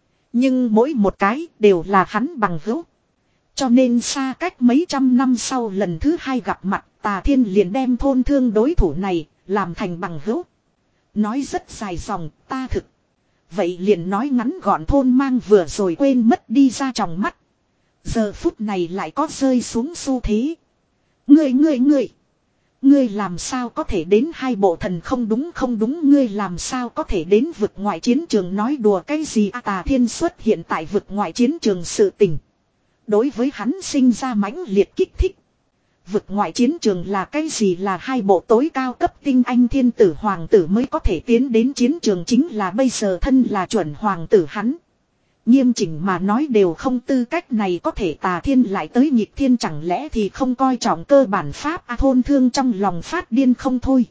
Nhưng mỗi một cái đều là hắn bằng hữu. Cho nên xa cách mấy trăm năm sau lần thứ hai gặp mặt Tà Thiên liền đem thôn thương đối thủ này làm thành bằng hữu. Nói rất dài dòng ta thực. Vậy liền nói ngắn gọn thôn mang vừa rồi quên mất đi ra trong mắt. Giờ phút này lại có rơi xuống xu thế. Ngươi ngươi ngươi. Ngươi làm sao có thể đến hai bộ thần không đúng không đúng ngươi làm sao có thể đến vực ngoại chiến trường nói đùa cái gì à, Tà Thiên xuất hiện tại vực ngoại chiến trường sự tình. Đối với hắn sinh ra mãnh liệt kích thích. Vực ngoại chiến trường là cái gì là hai bộ tối cao cấp tinh anh thiên tử hoàng tử mới có thể tiến đến chiến trường chính là bây giờ thân là chuẩn hoàng tử hắn. Nghiêm chỉnh mà nói đều không tư cách này có thể Tà Thiên lại tới nhịp thiên chẳng lẽ thì không coi trọng cơ bản pháp à, thôn thương trong lòng phát điên không thôi.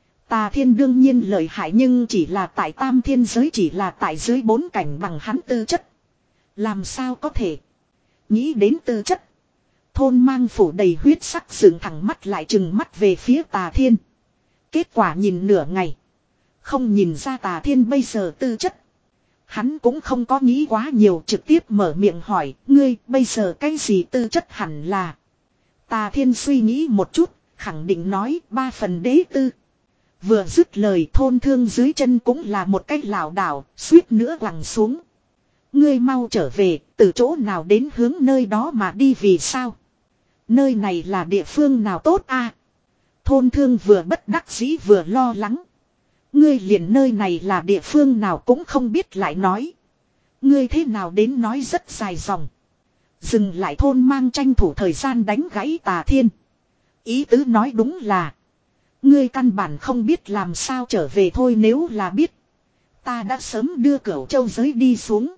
Tà Thiên đương nhiên lợi hại nhưng chỉ là tại tam thiên giới chỉ là tại dưới bốn cảnh bằng hắn tư chất. Làm sao có thể. Nghĩ đến tư chất. Thôn mang phủ đầy huyết sắc dựng thẳng mắt lại trừng mắt về phía Tà Thiên. Kết quả nhìn nửa ngày. Không nhìn ra Tà Thiên bây giờ tư chất. Hắn cũng không có nghĩ quá nhiều trực tiếp mở miệng hỏi. Ngươi bây giờ cái gì tư chất hẳn là. Tà Thiên suy nghĩ một chút. Khẳng định nói ba phần đế tư. Vừa dứt lời thôn thương dưới chân cũng là một cái lảo đảo. Suýt nữa quẳng xuống. Ngươi mau trở về, từ chỗ nào đến hướng nơi đó mà đi vì sao? Nơi này là địa phương nào tốt a? À? Thôn thương vừa bất đắc dĩ vừa lo lắng. Ngươi liền nơi này là địa phương nào cũng không biết lại nói. Ngươi thế nào đến nói rất dài dòng. Dừng lại thôn mang tranh thủ thời gian đánh gãy Tà Thiên. Ý tứ nói đúng là. Ngươi căn bản không biết làm sao trở về thôi nếu là biết. Ta đã sớm đưa Cửu Châu giới đi xuống.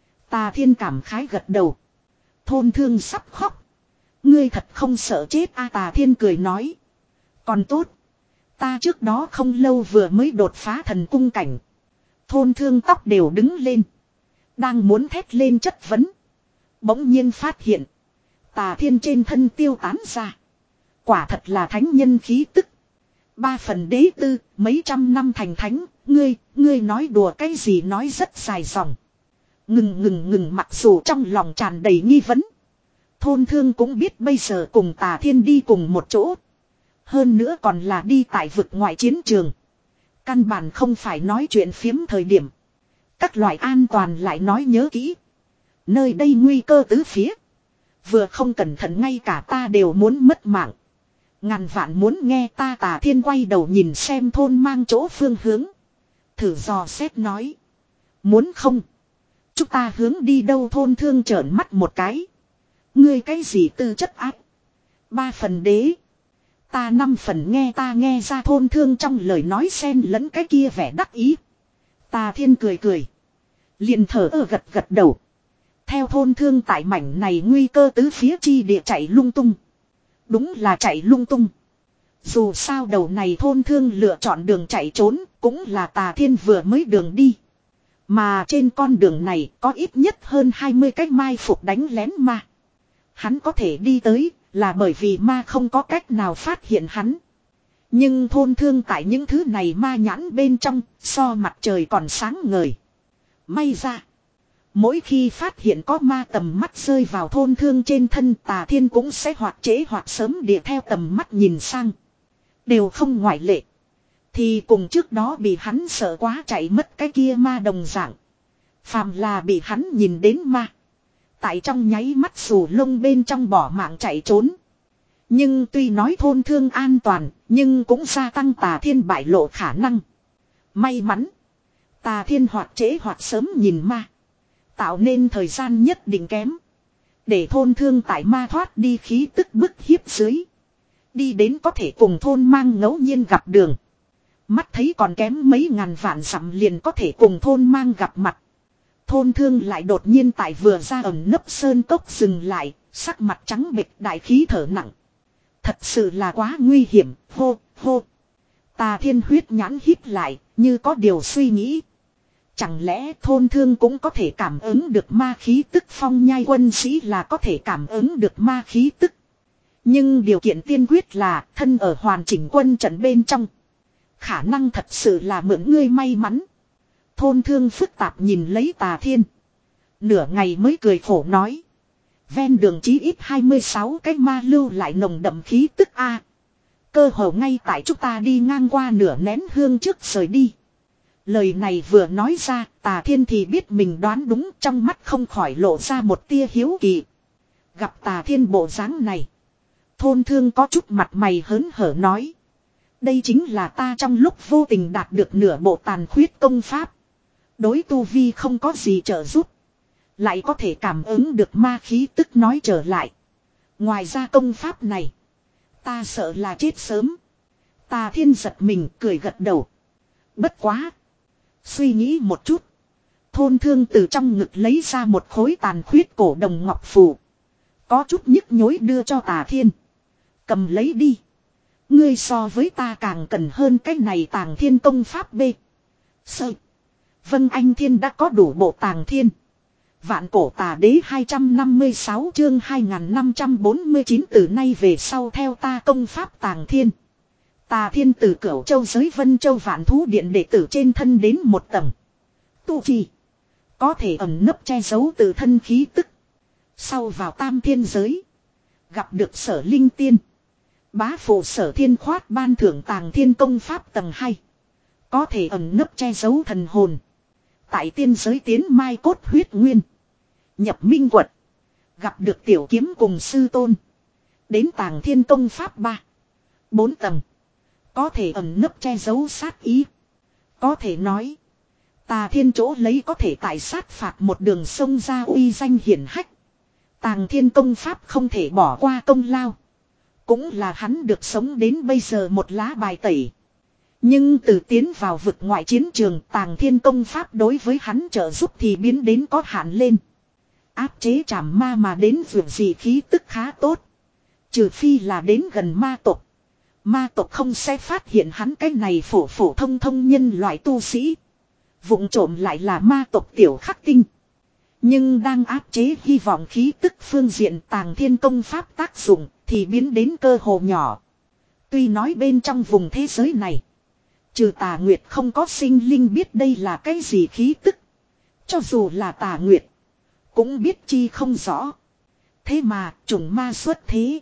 Tà Thiên cảm khái gật đầu. Thôn thương sắp khóc. Ngươi thật không sợ chết a à, Tà Thiên cười nói. Còn tốt. Ta trước đó không lâu vừa mới đột phá thần cung cảnh. Thôn thương tóc đều đứng lên. Đang muốn thét lên chất vấn. Bỗng nhiên phát hiện. Tà Thiên trên thân tiêu tán ra. Quả thật là thánh nhân khí tức. Ba phần đế tư, mấy trăm năm thành thánh. Ngươi, ngươi nói đùa cái gì nói rất dài dòng. Ngừng ngừng ngừng, mặc dù trong lòng tràn đầy nghi vấn. Thôn thương cũng biết bây giờ cùng Tà Thiên đi cùng một chỗ. Hơn nữa còn là đi tại vực ngoại chiến trường. Căn bản không phải nói chuyện phiếm thời điểm. Các loại an toàn lại nói nhớ kỹ. Nơi đây nguy cơ tứ phía. Vừa không cẩn thận ngay cả ta đều muốn mất mạng. Ngàn vạn muốn nghe ta. Tà Thiên quay đầu nhìn xem thôn mang chỗ phương hướng. Thử dò xét nói. Muốn không? Chúng ta hướng đi đâu? Thôn thương trợn mắt một cái. Ngươi cái gì tư chất ác? Ba phần đế. Ta năm phần nghe. Ta nghe ra thôn thương trong lời nói xen lẫn cái kia vẻ đắc ý. Tà Thiên cười cười. Liền thở ơ gật gật đầu. Theo thôn thương tại mảnh này nguy cơ tứ phía chi địa chạy lung tung. Đúng là chạy lung tung. Dù sao đầu này thôn thương lựa chọn đường chạy trốn, cũng là Tà Thiên vừa mới đường đi. Mà trên con đường này có ít nhất hơn hai mươi cái mai phục đánh lén ma. Hắn có thể đi tới là bởi vì ma không có cách nào phát hiện hắn. Nhưng thôn thương tại những thứ này ma nhãn bên trong, so mặt trời còn sáng ngời. May ra, mỗi khi phát hiện có ma tầm mắt rơi vào thôn thương trên thân, Tà Thiên cũng sẽ hoặc trễ hoặc sớm địa theo tầm mắt nhìn sang. Đều không ngoại lệ. Thì cùng trước đó bị hắn sợ quá chạy mất cái kia ma đồng dạng. Phàm là bị hắn nhìn đến ma, tại trong nháy mắt dù lông bên trong bỏ mạng chạy trốn. Nhưng tuy nói thôn thương an toàn, nhưng cũng gia tăng Tà Thiên bại lộ khả năng. May mắn, Tà Thiên hoặc trễ hoặc sớm nhìn ma, tạo nên thời gian nhất định kém. Để thôn thương tại ma thoát đi khí tức bức hiếp dưới. Đi đến có thể cùng thôn mang ngẫu nhiên gặp đường. Mắt thấy còn kém mấy ngàn vạn dặm liền có thể cùng thôn mang gặp mặt. Thôn thương lại đột nhiên tại vừa ra ẩn nấp sơn cốc dừng lại, sắc mặt trắng bệch, đại khí thở nặng. Thật sự là quá nguy hiểm, hô, hô. Tà Thiên huyết nhãn híp lại, như có điều suy nghĩ. Chẳng lẽ thôn thương cũng có thể cảm ứng được ma khí tức? Phong nhai quân sĩ là có thể cảm ứng được ma khí tức. Nhưng điều kiện tiên quyết là thân ở hoàn chỉnh quân trận bên trong. Khả năng thật sự là mượn ngươi may mắn. Thôn thương phức tạp nhìn lấy Tà Thiên. Nửa ngày mới cười khổ nói. Ven đường chí ít hai mươi sáu cái ma lưu lại nồng đậm khí tức a. Cơ hồ ngay tại chúng ta đi ngang qua nửa nén hương trước rời đi. Lời này vừa nói ra, Tà Thiên thì biết mình đoán đúng, trong mắt không khỏi lộ ra một tia hiếu kỳ. Gặp Tà Thiên bộ dáng này, thôn thương có chút mặt mày hớn hở nói. Đây chính là ta trong lúc vô tình đạt được nửa bộ tàn khuyết công pháp. Đối tu vi không có gì trợ giúp, lại có thể cảm ứng được ma khí tức. Nói trở lại, ngoài ra công pháp này, ta sợ là chết sớm. Tà Thiên giật mình cười gật đầu. Bất quá, suy nghĩ một chút, thôn thương từ trong ngực lấy ra một khối tàn khuyết cổ đồng ngọc phù. Có chút nhức nhối đưa cho Tà Thiên. Cầm lấy đi. Ngươi so với ta càng cần hơn cái này Tàng Thiên công pháp B. Sơ. Vân Anh Thiên đã có đủ bộ Tàng Thiên. Vạn cổ Tà Đế hai trăm năm mươi sáu chương hai nghìn năm trăm bốn mươi chín. Từ nay về sau theo ta công pháp Tàng Thiên. Tà Thiên từ Cửu Châu giới Vân Châu Vạn Thú Điện đệ tử trên thân đến một tầng. Tu chi có thể ẩn nấp che giấu từ thân khí tức. Sau vào Tam Thiên giới, gặp được Sở Linh Tiên. Bá phụ Sở Thiên khoát ban thưởng Tàng Thiên công pháp tầng hai. Có thể ẩn nấp che giấu thần hồn. Tại tiên giới tiến mai cốt huyết nguyên. Nhập minh quật. Gặp được tiểu kiếm cùng sư tôn. Đến Tàng Thiên công pháp ba. Bốn tầng. Có thể ẩn nấp che giấu sát ý. Có thể nói, Tà Thiên chỗ lấy có thể tại sát phạt một đường sông ra uy danh hiển hách. Tàng Thiên công pháp không thể bỏ qua công lao. Cũng là hắn được sống đến bây giờ một lá bài tẩy. Nhưng từ tiến vào vực ngoại chiến trường, Tàng Thiên công pháp đối với hắn trợ giúp thì biến đến có hạn lên. Áp chế trảm ma mà đến vượt gì khí tức khá tốt. Trừ phi là đến gần ma tộc. Ma tộc không sẽ phát hiện hắn cái này phổ phổ thông thông nhân loại tu sĩ. Vụng trộm lại là ma tộc tiểu khắc tinh. Nhưng đang áp chế hy vọng khí tức phương diện Tàng Thiên công pháp tác dụng thì biến đến cơ hồ nhỏ. Tuy nói bên trong vùng thế giới này, trừ Tà Nguyệt không có sinh linh biết đây là cái gì khí tức. Cho dù là Tà Nguyệt. Cũng biết chi không rõ. Thế mà chủng ma xuất thế.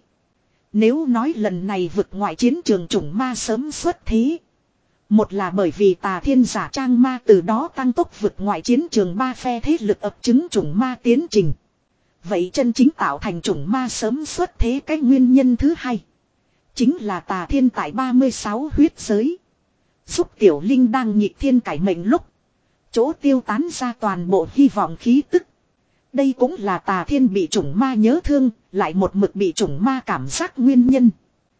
Nếu nói lần này vực ngoại chiến trường chủng ma sớm xuất thế. Một là bởi vì Tà Thiên giả trang ma từ đó tăng tốc vực ngoại chiến trường ba phe thế lực ập chứng chủng ma tiến trình. Vậy chân chính tạo thành chủng ma sớm xuất thế cái nguyên nhân thứ hai. Chính là Tà Thiên tại ba mươi sáu huyết giới. Giúp Tiểu Linh đang nhịp thiên cải mệnh lúc. Chỗ tiêu tán ra toàn bộ hy vọng khí tức. Đây cũng là Tà Thiên bị chủng ma nhớ thương, lại một mực bị chủng ma cảm giác nguyên nhân.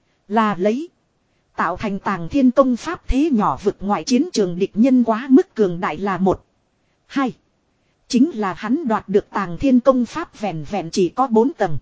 Là lấy. Tạo thành Tàng Thiên công pháp thế nhỏ vực ngoại chiến trường địch nhân quá mức cường đại là một. Hai. Chính là hắn đoạt được Tàng Thiên công pháp vẹn vẹn chỉ có bốn tầng.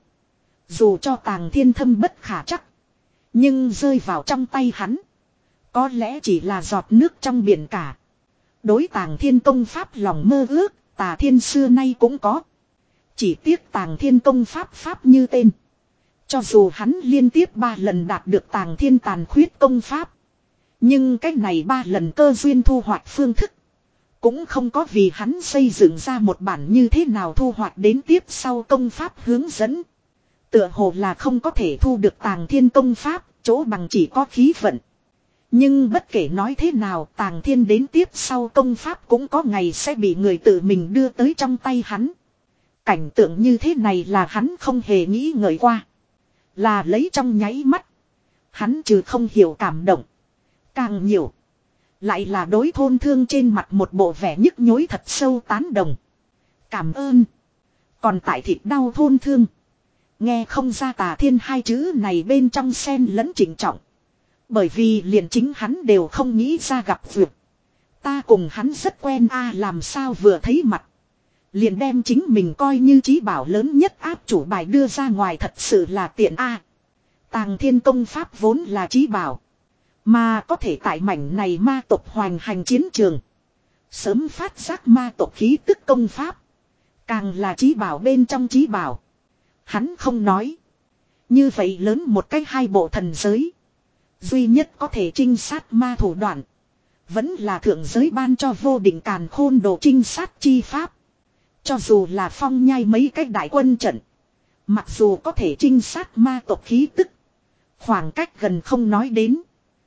Dù cho Tàng Thiên thâm bất khả chắc. Nhưng rơi vào trong tay hắn. Có lẽ chỉ là giọt nước trong biển cả. Đối Tàng Thiên công pháp lòng mơ ước, Tà Thiên xưa nay cũng có. Chỉ tiếc Tàng Thiên công pháp pháp như tên. Cho dù hắn liên tiếp ba lần đạt được Tàng Thiên tàn khuyết công pháp. Nhưng cách này ba lần cơ duyên thu hoạch phương thức. Cũng không có vì hắn xây dựng ra một bản như thế nào thu hoạch đến tiếp sau công pháp hướng dẫn. Tựa hồ là không có thể thu được Tàng Thiên công pháp, chỗ bằng chỉ có khí vận. Nhưng bất kể nói thế nào Tàng Thiên đến tiếp sau công pháp cũng có ngày sẽ bị người tự mình đưa tới trong tay hắn. Cảnh tượng như thế này là hắn không hề nghĩ ngợi qua. Là lấy trong nháy mắt. Hắn trừ không hiểu cảm động. Càng nhiều. Lại là đối thôn thương trên mặt một bộ vẻ nhức nhối thật sâu tán đồng. Cảm ơn. Còn tại thịt đau thôn thương. Nghe không ra Tà Thiên hai chữ này bên trong xen lẫn trịnh trọng. Bởi vì liền chính hắn đều không nghĩ ra gặp vượt. Ta cùng hắn rất quen a làm sao vừa thấy mặt. Liền đem chính mình coi như trí bảo lớn nhất áp chủ bài đưa ra ngoài thật sự là tiện a. Tàng Thiên công pháp vốn là trí bảo. Mà có thể tại mảnh này ma tộc hoành hành chiến trường. Sớm phát giác ma tộc khí tức công pháp. Càng là trí bảo bên trong trí bảo. Hắn không nói. Như vậy lớn một cái hai bộ thần giới. Duy nhất có thể trinh sát ma thủ đoạn. Vẫn là thượng giới ban cho vô định càn khôn đồ trinh sát chi pháp. Cho dù là phong nhai mấy cái đại quân trận. Mặc dù có thể trinh sát ma tộc khí tức. Khoảng cách gần không nói đến.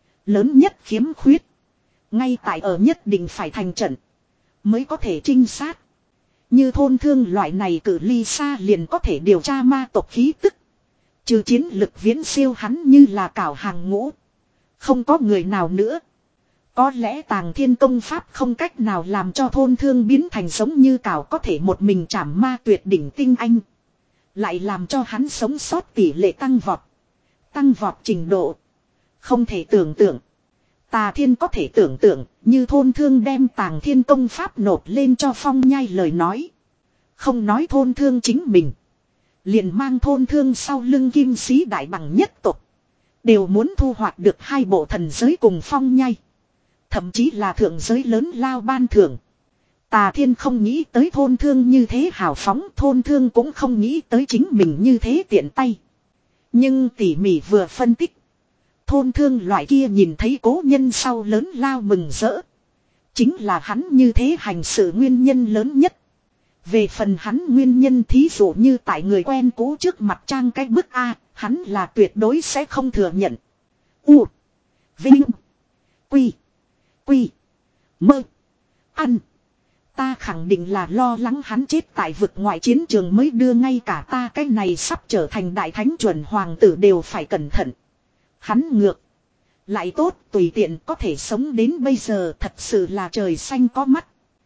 Lớn nhất khiếm khuyết. Ngay tại ở nhất định phải thành trận. Mới có thể trinh sát. Như thôn thương loại này cử ly xa liền có thể điều tra ma tộc khí tức. Trừ chiến lực viễn siêu hắn như là cảo hàng ngũ. Không có người nào nữa. Có lẽ Tàng Thiên công pháp không cách nào làm cho thôn thương biến thành giống như cảo có thể một mình trảm ma tuyệt đỉnh tinh anh. Lại làm cho hắn sống sót tỷ lệ tăng vọt. Tăng vọt trình độ. Không thể tưởng tượng. Tà Thiên có thể tưởng tượng như thôn thương đem Tàng Thiên công pháp nộp lên cho phong nhai lời nói. Không nói thôn thương chính mình. Liền mang thôn thương sau lưng kim sĩ đại bằng nhất tộc. Đều muốn thu hoạch được hai bộ thần giới cùng phong nhai. Thậm chí là thượng giới lớn lao ban thưởng. Tà Thiên không nghĩ tới thôn thương như thế hào phóng. Thôn thương cũng không nghĩ tới chính mình như thế tiện tay. Nhưng tỉ mỉ vừa phân tích. Thôn thương loại kia nhìn thấy cố nhân sau lớn lao mừng rỡ. Chính là hắn như thế hành sự nguyên nhân lớn nhất. Về phần hắn nguyên nhân thí dụ như tại người quen cũ trước mặt trang cái bức A, hắn là tuyệt đối sẽ không thừa nhận. U. Vinh. Quy. Quy. Mơ. Ăn. Ta khẳng định là lo lắng hắn chết tại vực ngoại chiến trường mới đưa ngay cả ta cái này sắp trở thành đại thánh chuẩn hoàng tử đều phải cẩn thận. Hắn ngược. Lại tốt tùy tiện có thể sống đến bây giờ thật sự là trời xanh có mắt.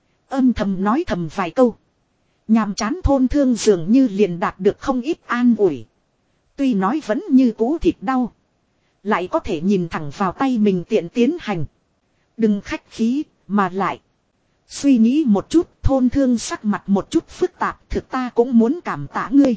Âm thầm nói thầm vài câu. Nhàm chán thôn thương dường như liền đạt được không ít an ủi. Tuy nói vẫn như cũ thịt đau. Lại có thể nhìn thẳng vào tay mình tiện tiến hành. Đừng khách khí, mà lại. Suy nghĩ một chút, thôn thương sắc mặt một chút phức tạp, thực ta cũng muốn cảm tạ ngươi.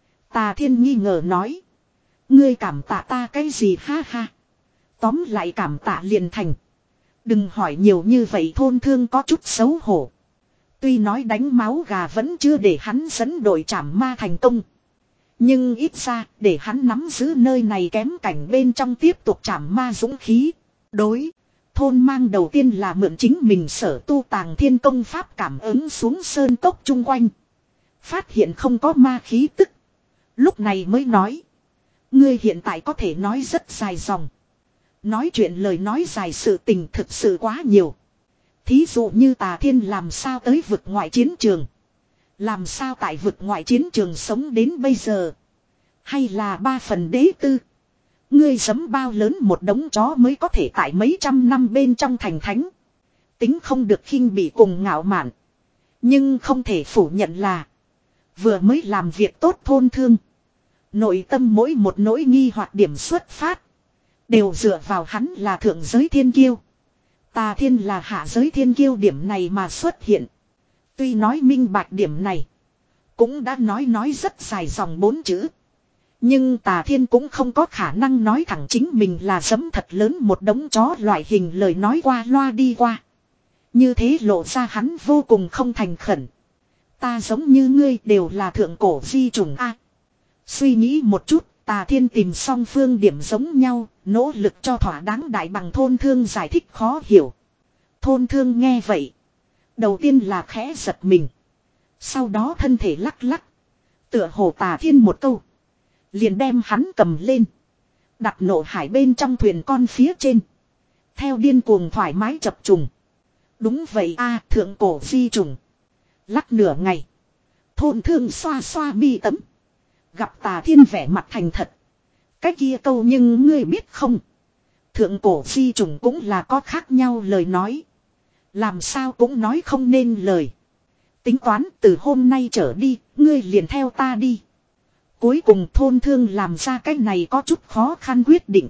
Tà Thiên nghi ngờ nói. Ngươi cảm tạ ta cái gì ha ha. Tóm lại cảm tạ liền thành. Đừng hỏi nhiều như vậy thôn thương có chút xấu hổ. Tuy nói đánh máu gà vẫn chưa để hắn dẫn đội trảm ma thành công. Nhưng ít ra để hắn nắm giữ nơi này kém cảnh bên trong tiếp tục trảm ma dũng khí. Đối. Thôn mang đầu tiên là mượn chính mình sở tu tàng thiên công pháp cảm ứng xuống sơn cốc chung quanh. Phát hiện không có ma khí tức. Lúc này mới nói. Ngươi hiện tại có thể nói rất dài dòng. Nói chuyện lời nói dài sự tình thực sự quá nhiều. Thí dụ như Tà Thiên làm sao tới vực ngoại chiến trường. Làm sao tại vực ngoại chiến trường sống đến bây giờ. Hay là ba phần đế tư. Ngươi giấm bao lớn một đống chó mới có thể tại mấy trăm năm bên trong thành thánh. Tính không được khinh bị cùng ngạo mạn. Nhưng không thể phủ nhận là. Vừa mới làm việc tốt thôn thương. Nội tâm mỗi một nỗi nghi hoặc điểm xuất phát. Đều dựa vào hắn là thượng giới thiên kiêu. Tà Thiên là hạ giới thiên kiêu điểm này mà xuất hiện. Tuy nói minh bạch điểm này. Cũng đã nói nói rất dài dòng bốn chữ. Nhưng Tà Thiên cũng không có khả năng nói thẳng chính mình là giấm thật lớn một đống chó loại hình lời nói qua loa đi qua. Như thế lộ ra hắn vô cùng không thành khẩn. Ta giống như ngươi đều là thượng cổ di trùng A. Suy nghĩ một chút, Tà Thiên tìm song phương điểm giống nhau, nỗ lực cho thỏa đáng đại bằng thôn thương giải thích khó hiểu. Thôn thương nghe vậy. Đầu tiên là khẽ giật mình. Sau đó thân thể lắc lắc. Tựa hồ Tà Thiên một câu. Liền đem hắn cầm lên. Đặt nộ hải bên trong thuyền con phía trên. Theo điên cuồng thoải mái chập trùng. Đúng vậy a thượng cổ di trùng. Lắc nửa ngày. Thôn thương xoa xoa mi tấm. Gặp Tà Thiên vẻ mặt thành thật. Cái kia câu nhưng ngươi biết không. Thượng cổ di trùng cũng là có khác nhau lời nói. Làm sao cũng nói không nên lời. Tính toán từ hôm nay trở đi. Ngươi liền theo ta đi. Cuối cùng thôn thương làm ra cái này có chút khó khăn quyết định.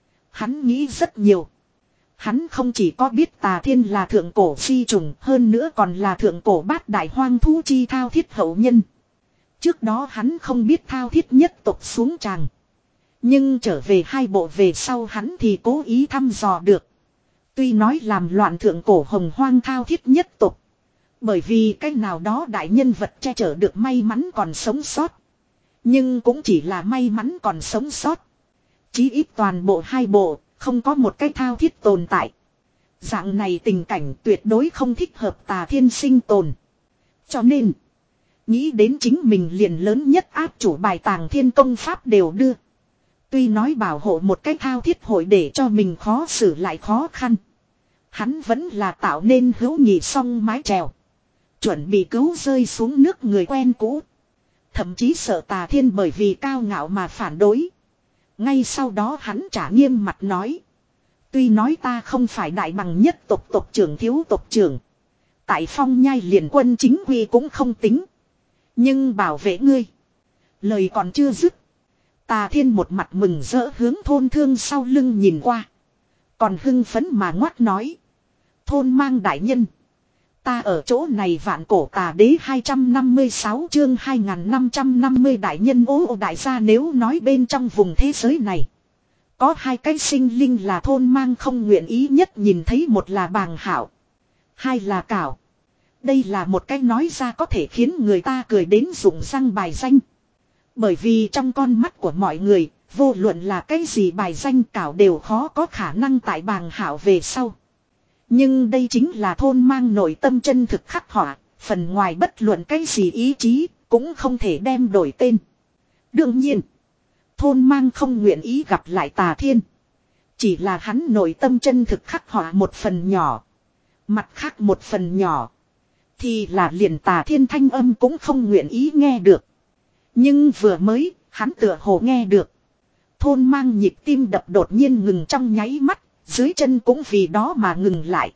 Hắn nghĩ rất nhiều. Hắn không chỉ có biết Tà Thiên là thượng cổ di trùng, hơn nữa còn là thượng cổ bát đại hoang thú chi thao thiết hậu nhân. Trước đó hắn không biết thao thiết nhất tộc xuống tràng. Nhưng trở về hai bộ về sau hắn thì cố ý thăm dò được. Tuy nói làm loạn thượng cổ hồng hoang thao thiết nhất tộc. Bởi vì cái nào đó đại nhân vật che chở được may mắn còn sống sót. Nhưng cũng chỉ là may mắn còn sống sót. Chí ít toàn bộ hai bộ, không có một cái thao thiết tồn tại. Dạng này tình cảnh tuyệt đối không thích hợp Tà Thiên sinh tồn. Cho nên, nghĩ đến chính mình liền lớn nhất áp chủ bài tàng thiên công pháp đều đưa. Tuy nói bảo hộ một cái thao thiết hội để cho mình khó xử lại khó khăn. Hắn vẫn là tạo nên hữu nhị song mái chèo. Chuẩn bị cứu rơi xuống nước người quen cũ. Thậm chí sợ Tà Thiên bởi vì cao ngạo mà phản đối. Ngay sau đó hắn trả nghiêm mặt nói. Tuy nói ta không phải đại bằng nhất tộc tộc trưởng thiếu tộc trưởng. Tại Phong Nhai liền quân chính quy cũng không tính. Nhưng bảo vệ ngươi. Lời còn chưa dứt. Tà Thiên một mặt mừng rỡ hướng thôn thương sau lưng nhìn qua. Còn hưng phấn mà ngoắt nói. Thôn mang đại nhân. Ta ở chỗ này vạn cổ tà đế hai trăm năm mươi sáu chương hai nghìn năm trăm năm mươi đại nhân ố đại gia nếu nói bên trong vùng thế giới này. Có hai cái sinh linh là thôn mang không nguyện ý nhất nhìn thấy, một là bàng hảo. Hai là cảo. Đây là một cái nói ra có thể khiến người ta cười đến rụng răng bài danh. Bởi vì trong con mắt của mọi người, vô luận là cái gì bài danh cảo đều khó có khả năng tại bàng hảo về sau. Nhưng đây chính là thôn mang nội tâm chân thực khắc họa, phần ngoài bất luận cái gì ý chí, cũng không thể đem đổi tên. Đương nhiên, thôn mang không nguyện ý gặp lại Tà Thiên. Chỉ là hắn nội tâm chân thực khắc họa một phần nhỏ. Mặt khác một phần nhỏ. Thì là liền Tà Thiên thanh âm cũng không nguyện ý nghe được. Nhưng vừa mới, hắn tựa hồ nghe được. Thôn mang nhịp tim đập đột nhiên ngừng trong nháy mắt. Dưới chân cũng vì đó mà ngừng lại.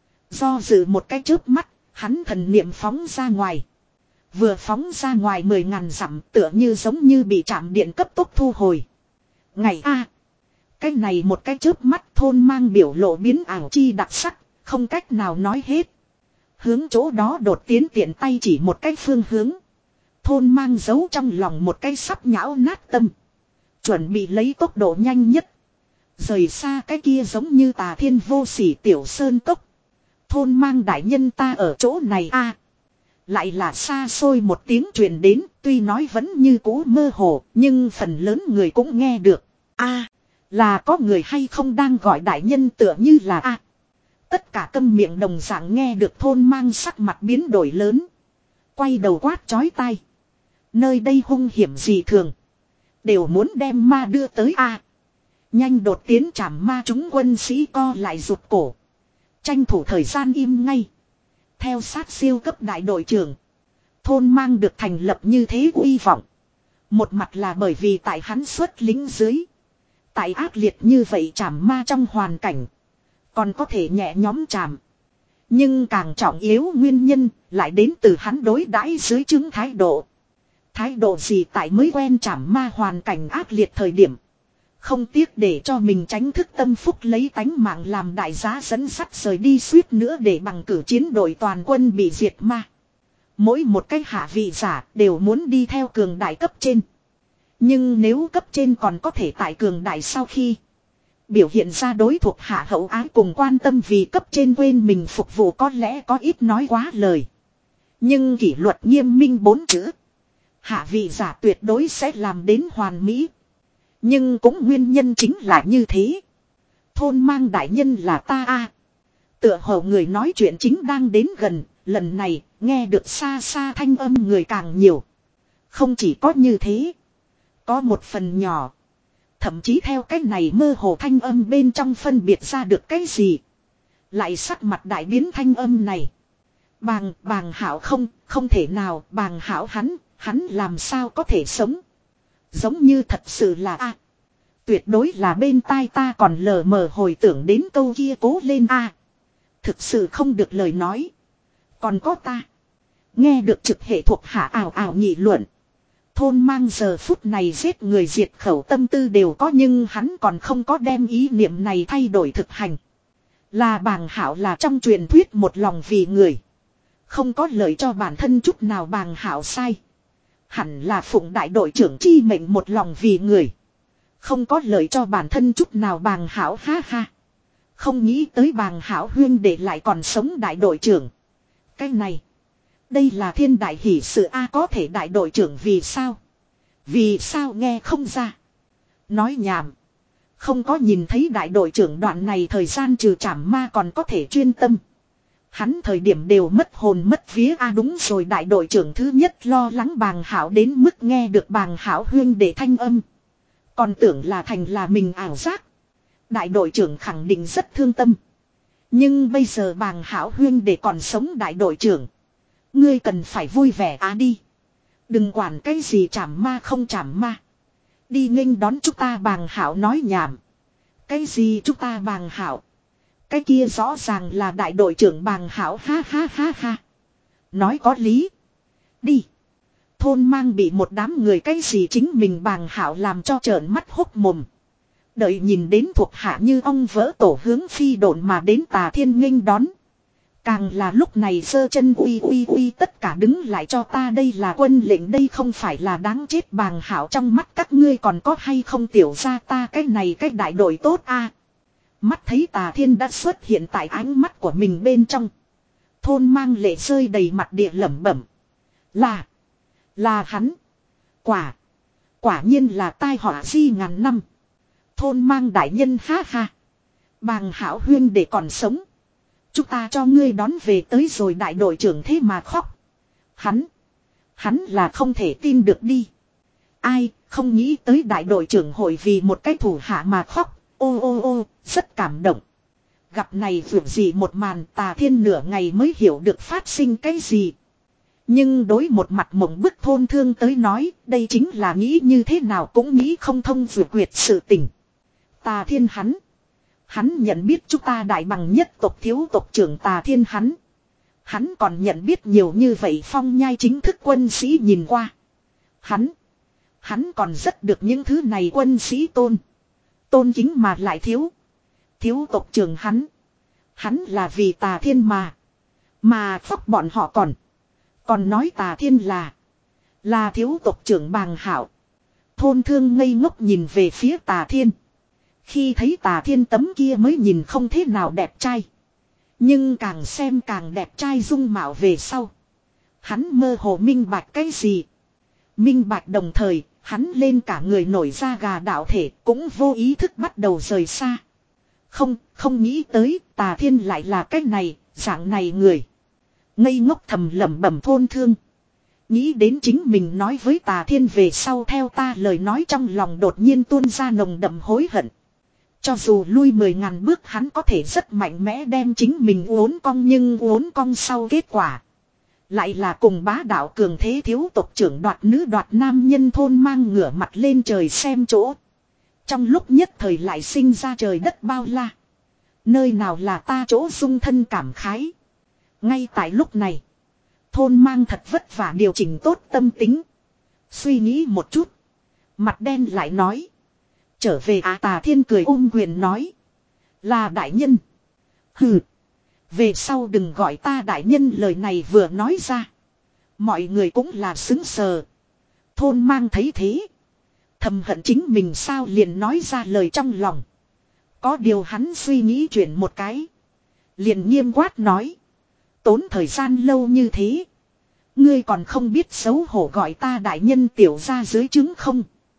Do dự một cái chớp mắt, hắn thần niệm phóng ra ngoài. Vừa phóng ra ngoài mười ngàn dặm tựa như giống như bị chạm điện cấp tốc thu hồi. Ngày A. Cái này một cái chớp mắt thôn mang biểu lộ biến ảo chi đặc sắc, không cách nào nói hết. Hướng chỗ đó đột tiến tiện tay chỉ một cái phương hướng. Thôn mang giấu trong lòng một cái sắp nhão nát tâm. Chuẩn bị lấy tốc độ nhanh nhất. Rời xa cái kia giống như Tà Thiên vô sỉ tiểu sơn cốc. Thôn mang đại nhân ta ở chỗ này a. Lại là xa xôi một tiếng truyền đến, tuy nói vẫn như cũ mơ hồ, nhưng phần lớn người cũng nghe được. A, là có người hay không đang gọi đại nhân tựa như là a. tất cả câm miệng đồng dạng nghe được thôn mang sắc mặt biến đổi lớn. Quay đầu quát chói tai. Nơi đây hung hiểm gì thường. Đều muốn đem ma đưa tới a. Nhanh đột tiến trảm ma, chúng quân sĩ co lại rụt cổ. Tranh thủ thời gian im ngay. Theo sát siêu cấp đại đội trưởng. Thôn mang được thành lập như thế uy vọng. Một mặt là bởi vì tại hắn xuất lính dưới. Tại ác liệt như vậy trảm ma trong hoàn cảnh. Còn có thể nhẹ nhóm trảm. Nhưng càng trọng yếu nguyên nhân lại đến từ hắn đối đãi dưới chứng thái độ. Thái độ gì tại mới quen trảm ma hoàn cảnh ác liệt thời điểm. Không tiếc để cho mình tránh thức tâm phúc lấy tánh mạng làm đại giá dẫn sắt rời đi suýt nữa để bằng cử chiến đội toàn quân bị diệt ma. Mỗi một cái hạ vị giả đều muốn đi theo cường đại cấp trên. Nhưng nếu cấp trên còn có thể tại cường đại sau khi biểu hiện ra đối thuộc hạ hậu ái cùng quan tâm vì cấp trên quên mình phục vụ có lẽ có ít nói quá lời. Nhưng kỷ luật nghiêm minh bốn chữ. Hạ vị giả tuyệt đối sẽ làm đến hoàn mỹ. Nhưng cũng nguyên nhân chính là như thế. Thôn mang đại nhân là ta a. Tựa hồ người nói chuyện chính đang đến gần, lần này nghe được xa xa thanh âm người càng nhiều. Không chỉ có như thế. Có một phần nhỏ. Thậm chí theo cái này mơ hồ thanh âm bên trong phân biệt ra được cái gì. Lại sắc mặt đại biến thanh âm này. Bàng, bàng hảo không, không thể nào, bàng hảo hắn, hắn làm sao có thể sống. Giống như thật sự là a. Tuyệt đối là bên tai ta còn lờ mờ hồi tưởng đến câu kia cố lên a. Thực sự không được lời nói. Còn có ta. Nghe được trực hệ thuộc hạ ảo ảo nghị luận. Thôn mang giờ phút này giết người diệt khẩu tâm tư đều có nhưng hắn còn không có đem ý niệm này thay đổi thực hành. Là bàng hảo là trong truyền thuyết một lòng vì người. Không có lợi cho bản thân chút nào bàng hảo sai. Hẳn là phụng đại đội trưởng chi mệnh một lòng vì người. Không có lợi cho bản thân chút nào bàng hảo ha ha. Không nghĩ tới bàng hảo huyên để lại còn sống đại đội trưởng. Cái này. Đây là thiên đại hỷ sự a có thể đại đội trưởng vì sao? Vì sao nghe không ra? Nói nhảm. Không có nhìn thấy đại đội trưởng đoạn này thời gian trừ trảm ma còn có thể chuyên tâm. Hắn thời điểm đều mất hồn mất vía a đúng rồi đại đội trưởng thứ nhất lo lắng bàng hảo đến mức nghe được bàng hảo huyên để thanh âm. Còn tưởng là thành là mình ảo giác. Đại đội trưởng khẳng định rất thương tâm. Nhưng bây giờ bàng hảo huyên để còn sống đại đội trưởng. Ngươi cần phải vui vẻ á đi. Đừng quản cái gì chảm ma không chảm ma. Đi nghênh đón chúng ta bàng hảo nói nhảm. Cái gì chúng ta bàng hảo. Cái kia rõ ràng là đại đội trưởng bàng hảo ha ha ha ha. Nói có lý. Đi. Thôn mang bị một đám người cái gì chính mình bàng hảo làm cho trợn mắt hốc mồm. Đợi nhìn đến thuộc hạ như ong vỡ tổ hướng phi độn mà đến Tà Thiên nghênh đón. Càng là lúc này giơ chân uy uy uy tất cả đứng lại cho ta đây là quân lệnh đây không phải là đáng chết bàng hảo trong mắt các ngươi còn có hay không tiểu ra ta cái này cái đại đội tốt a. Mắt thấy Tà Thiên đã xuất hiện tại ánh mắt của mình bên trong. Thôn mang lệ rơi đầy mặt địa lẩm bẩm. Là. Là hắn. Quả. Quả nhiên là tai họa di ngàn năm. Thôn mang đại nhân ha ha. Bàng hảo huyên để còn sống. Chúng ta cho ngươi đón về tới rồi đại đội trưởng thế mà khóc. Hắn. Hắn là không thể tin được đi. Ai không nghĩ tới đại đội trưởng hội vì một cái thủ hạ mà khóc. Ô ô ô rất cảm động. Gặp này vượt gì một màn Tà Thiên nửa ngày mới hiểu được phát sinh cái gì. Nhưng đối một mặt mộng bức thôn thương tới nói đây chính là nghĩ như thế nào cũng nghĩ không thông vượt quyệt sự tình. Tà Thiên hắn. Hắn nhận biết chúng ta đại bằng nhất tộc thiếu tộc trưởng Tà Thiên hắn. Hắn còn nhận biết nhiều như vậy phong nhai chính thức quân sĩ nhìn qua. Hắn. Hắn còn rất được những thứ này quân sĩ tôn. Tôn kính mà lại thiếu. Thiếu tộc trưởng hắn. Hắn là vì Tà Thiên mà. Mà khóc bọn họ còn. Còn nói Tà Thiên là. Là thiếu tộc trưởng bàng hảo. Thôn thương ngây ngốc nhìn về phía Tà Thiên. Khi thấy Tà Thiên tấm kia mới nhìn không thế nào đẹp trai. Nhưng càng xem càng đẹp trai dung mạo về sau. Hắn mơ hồ minh bạch cái gì. Minh bạch đồng thời, hắn lên cả người nổi da gà đạo thể cũng vô ý thức bắt đầu rời xa. Không, không nghĩ tới Tà Thiên lại là cái này, dạng này người. Ngây ngốc thầm lẩm bẩm thôn thương. Nghĩ đến chính mình nói với Tà Thiên về sau theo ta lời nói trong lòng đột nhiên tuôn ra nồng đậm hối hận. Cho dù lui mười ngàn bước hắn có thể rất mạnh mẽ đem chính mình uốn cong nhưng uốn cong sau kết quả. Lại là cùng bá đạo cường thế thiếu tộc trưởng đoạt nữ đoạt nam nhân thôn mang ngửa mặt lên trời xem chỗ. Trong lúc nhất thời lại sinh ra trời đất bao la. Nơi nào là ta chỗ dung thân cảm khái. Ngay tại lúc này. Thôn mang thật vất vả điều chỉnh tốt tâm tính. Suy nghĩ một chút. Mặt đen lại nói. Trở về à Tà Thiên cười ôm quyền nói. Là đại nhân. Hừ. Về sau đừng gọi ta đại nhân lời này vừa nói ra. Mọi người cũng là xứng sờ. Thôn mang thấy thế. Thầm hận chính mình sao liền nói ra lời trong lòng. Có điều hắn suy nghĩ chuyển một cái. Liền nghiêm quát nói. Tốn thời gian lâu như thế. Ngươi còn không biết xấu hổ gọi ta đại nhân tiểu ra dưới trứng không.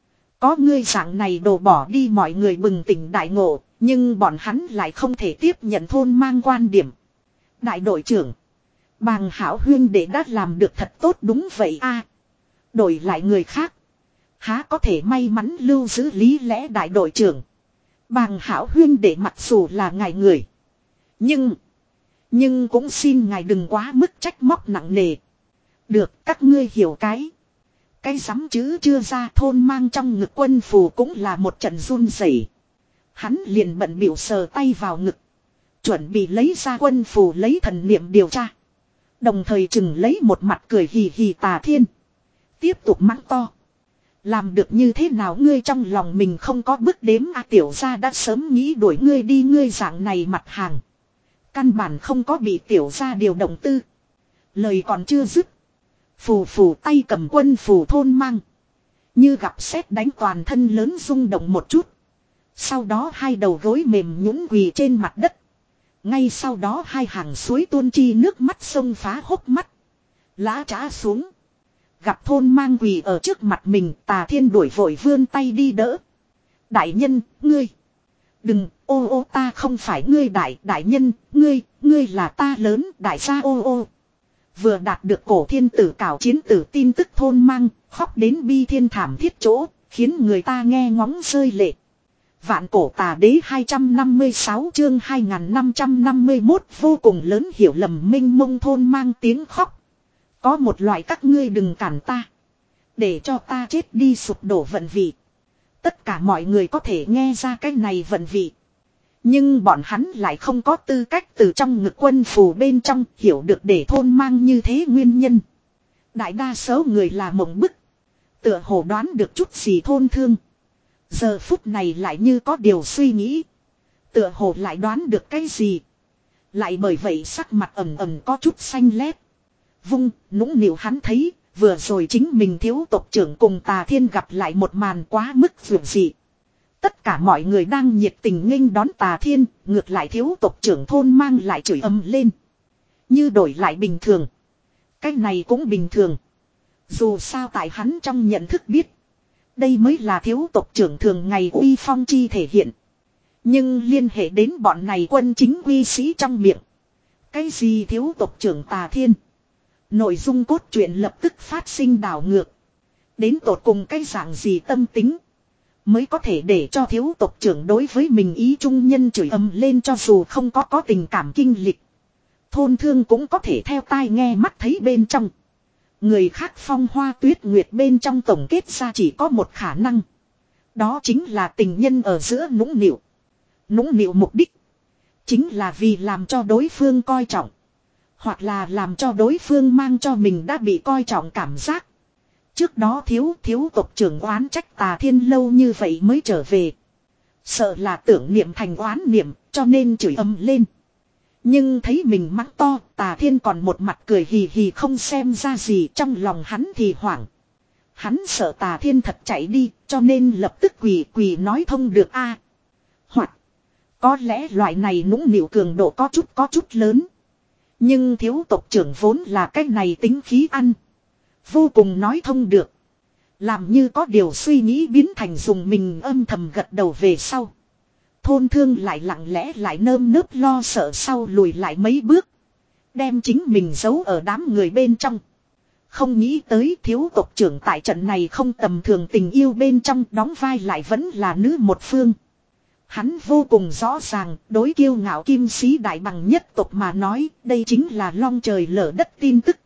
Có ngươi dạng này đổ bỏ đi mọi người bừng tỉnh đại ngộ. Nhưng bọn hắn lại không thể tiếp nhận thôn mang quan điểm. Đại đội trưởng. Bàng Hảo huyên đệ đã làm được thật tốt đúng vậy a. Đổi lại người khác. Há có thể may mắn lưu giữ lý lẽ đại đội trưởng. Bàng Hảo huyên đệ mặc dù là ngài người. Nhưng. Nhưng cũng xin ngài đừng quá mức trách móc nặng nề. Được các ngươi hiểu cái. Cái dám chứ chưa ra thôn mang trong ngực quân phù cũng là một trận run rẩy. Hắn liền bận biểu sờ tay vào ngực. Chuẩn bị lấy ra quân phù lấy thần niệm điều tra. Đồng thời chừng lấy một mặt cười hì hì Tà Thiên. Tiếp tục mắng to. Làm được như thế nào ngươi trong lòng mình không có bước đếm a tiểu gia đã sớm nghĩ đuổi ngươi đi ngươi dạng này mặt hàng. Căn bản không có bị tiểu gia điều động tư. Lời còn chưa dứt. Phù phù tay cầm quân phù thôn mang. Như gặp sét đánh toàn thân lớn rung động một chút. Sau đó hai đầu gối mềm nhũn quỳ trên mặt đất. Ngay sau đó hai hàng suối tuôn chi nước mắt sông phá hốc mắt. Lã trá xuống. Gặp thôn mang quỳ ở trước mặt mình Tà Thiên đuổi vội vươn tay đi đỡ. Đại nhân, ngươi. Đừng, ô ô ta không phải ngươi đại, đại nhân, ngươi, ngươi là ta lớn, đại gia ô ô. Vừa đạt được cổ thiên tử cảo chiến tử tin tức thôn mang, khóc đến bi thiên thảm thiết chỗ, khiến người ta nghe ngóng rơi lệ. Vạn cổ tà đế hai trăm năm mươi sáu chương hai nghìn năm trăm năm mươi mốt vô cùng lớn hiểu lầm minh mông thôn mang tiếng khóc. Có một loại các ngươi đừng cản ta. Để cho ta chết đi sụp đổ vận vị. Tất cả mọi người có thể nghe ra cái này vận vị. Nhưng bọn hắn lại không có tư cách từ trong ngực quân phù bên trong hiểu được để thôn mang như thế nguyên nhân. Đại đa số người là mộng bức. Tựa hồ đoán được chút gì thôn thương. Giờ phút này lại như có điều suy nghĩ. Tựa hồ lại đoán được cái gì. Lại bởi vậy sắc mặt ẩm ẩm có chút xanh lét. Vung, nũng nịu hắn thấy, vừa rồi chính mình thiếu tộc trưởng cùng Tà Thiên gặp lại một màn quá mức vượt dị. Tất cả mọi người đang nhiệt tình nghênh đón Tà Thiên, ngược lại thiếu tộc trưởng thôn mang lại chửi ầm lên. Như đổi lại bình thường. Cái này cũng bình thường. Dù sao tại hắn trong nhận thức biết. Đây mới là thiếu tộc trưởng thường ngày uy phong chi thể hiện. Nhưng liên hệ đến bọn này quân chính uy sĩ trong miệng. Cái gì thiếu tộc trưởng Tà Thiên. Nội dung cốt truyện lập tức phát sinh đảo ngược. Đến tột cùng cái dạng gì tâm tính. Mới có thể để cho thiếu tộc trưởng đối với mình ý trung nhân chửi ầm lên cho dù không có có tình cảm kinh lịch. Thôn thương cũng có thể theo tai nghe mắt thấy bên trong. Người khác phong hoa tuyết nguyệt bên trong tổng kết ra chỉ có một khả năng. Đó chính là tình nhân ở giữa nũng nịu. Nũng nịu mục đích. Chính là vì làm cho đối phương coi trọng. Hoặc là làm cho đối phương mang cho mình đã bị coi trọng cảm giác. Trước đó thiếu thiếu tộc trưởng oán trách Tà Thiên lâu như vậy mới trở về. Sợ là tưởng niệm thành oán niệm cho nên chửi ầm lên. Nhưng thấy mình mắng to Tà Thiên còn một mặt cười hì hì không xem ra gì trong lòng hắn thì hoảng. Hắn sợ Tà Thiên thật chạy đi cho nên lập tức quỳ quỳ nói thông được a. Hoặc có lẽ loại này nũng nịu cường độ có chút có chút lớn. Nhưng thiếu tộc trưởng vốn là cái này tính khí ăn. Vô cùng nói thông được. Làm như có điều suy nghĩ biến thành dùng mình âm thầm gật đầu về sau. Thôn thương lại lặng lẽ lại nơm nớp lo sợ sau lùi lại mấy bước. Đem chính mình giấu ở đám người bên trong. Không nghĩ tới thiếu tộc trưởng tại trận này không tầm thường tình yêu bên trong đóng vai lại vẫn là nữ một phương. Hắn vô cùng rõ ràng, đối kiêu ngạo kim sĩ đại bằng nhất tộc mà nói, đây chính là long trời lở đất tin tức.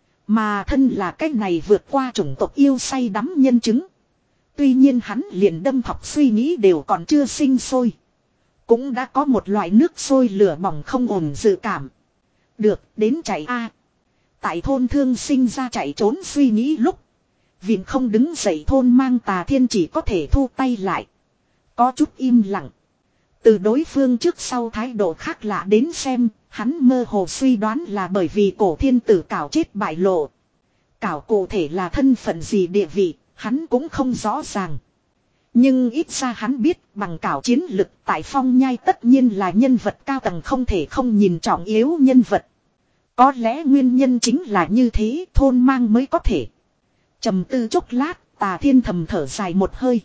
Mà thân là cái này vượt qua chủng tộc yêu say đắm nhân chứng. Tuy nhiên hắn liền đâm thọc suy nghĩ đều còn chưa sinh sôi. Cũng đã có một loại nước sôi lửa bỏng không ổn dự cảm. Được, đến chạy a. Tại thôn thương sinh ra chạy trốn suy nghĩ lúc. Viện không đứng dậy thôn mang Tà Thiên chỉ có thể thu tay lại. Có chút im lặng. Từ đối phương trước sau thái độ khác lạ đến xem, hắn mơ hồ suy đoán là bởi vì cổ thiên tử cảo chết bại lộ. Cảo cụ thể là thân phận gì địa vị, hắn cũng không rõ ràng. Nhưng ít ra hắn biết bằng cảo chiến lực tại Phong Nhai tất nhiên là nhân vật cao tầng không thể không nhìn trọng yếu nhân vật. Có lẽ nguyên nhân chính là như thế thôn mang mới có thể. Trầm tư chốc lát, Tà Thiên thầm thở dài một hơi.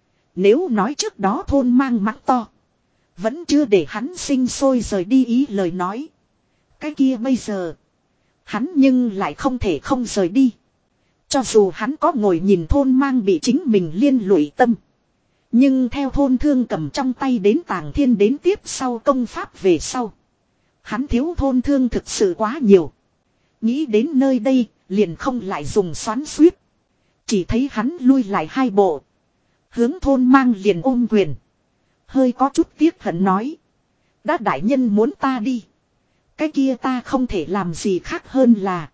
Nếu nói trước đó thôn mang mắng to. Vẫn chưa để hắn sinh sôi rời đi ý lời nói. Cái kia bây giờ. Hắn nhưng lại không thể không rời đi. Cho dù hắn có ngồi nhìn thôn mang bị chính mình liên lụy tâm. Nhưng theo thôn thương cầm trong tay đến Tàng Thiên đến tiếp sau công pháp về sau. Hắn thiếu thôn thương thực sự quá nhiều. Nghĩ đến nơi đây liền không lại dùng xoắn suýt. Chỉ thấy hắn lui lại hai bộ. Hướng thôn mang liền ôm quyền. Hơi có chút tiếc hận nói. Đã đại nhân muốn ta đi. Cái kia ta không thể làm gì khác hơn là.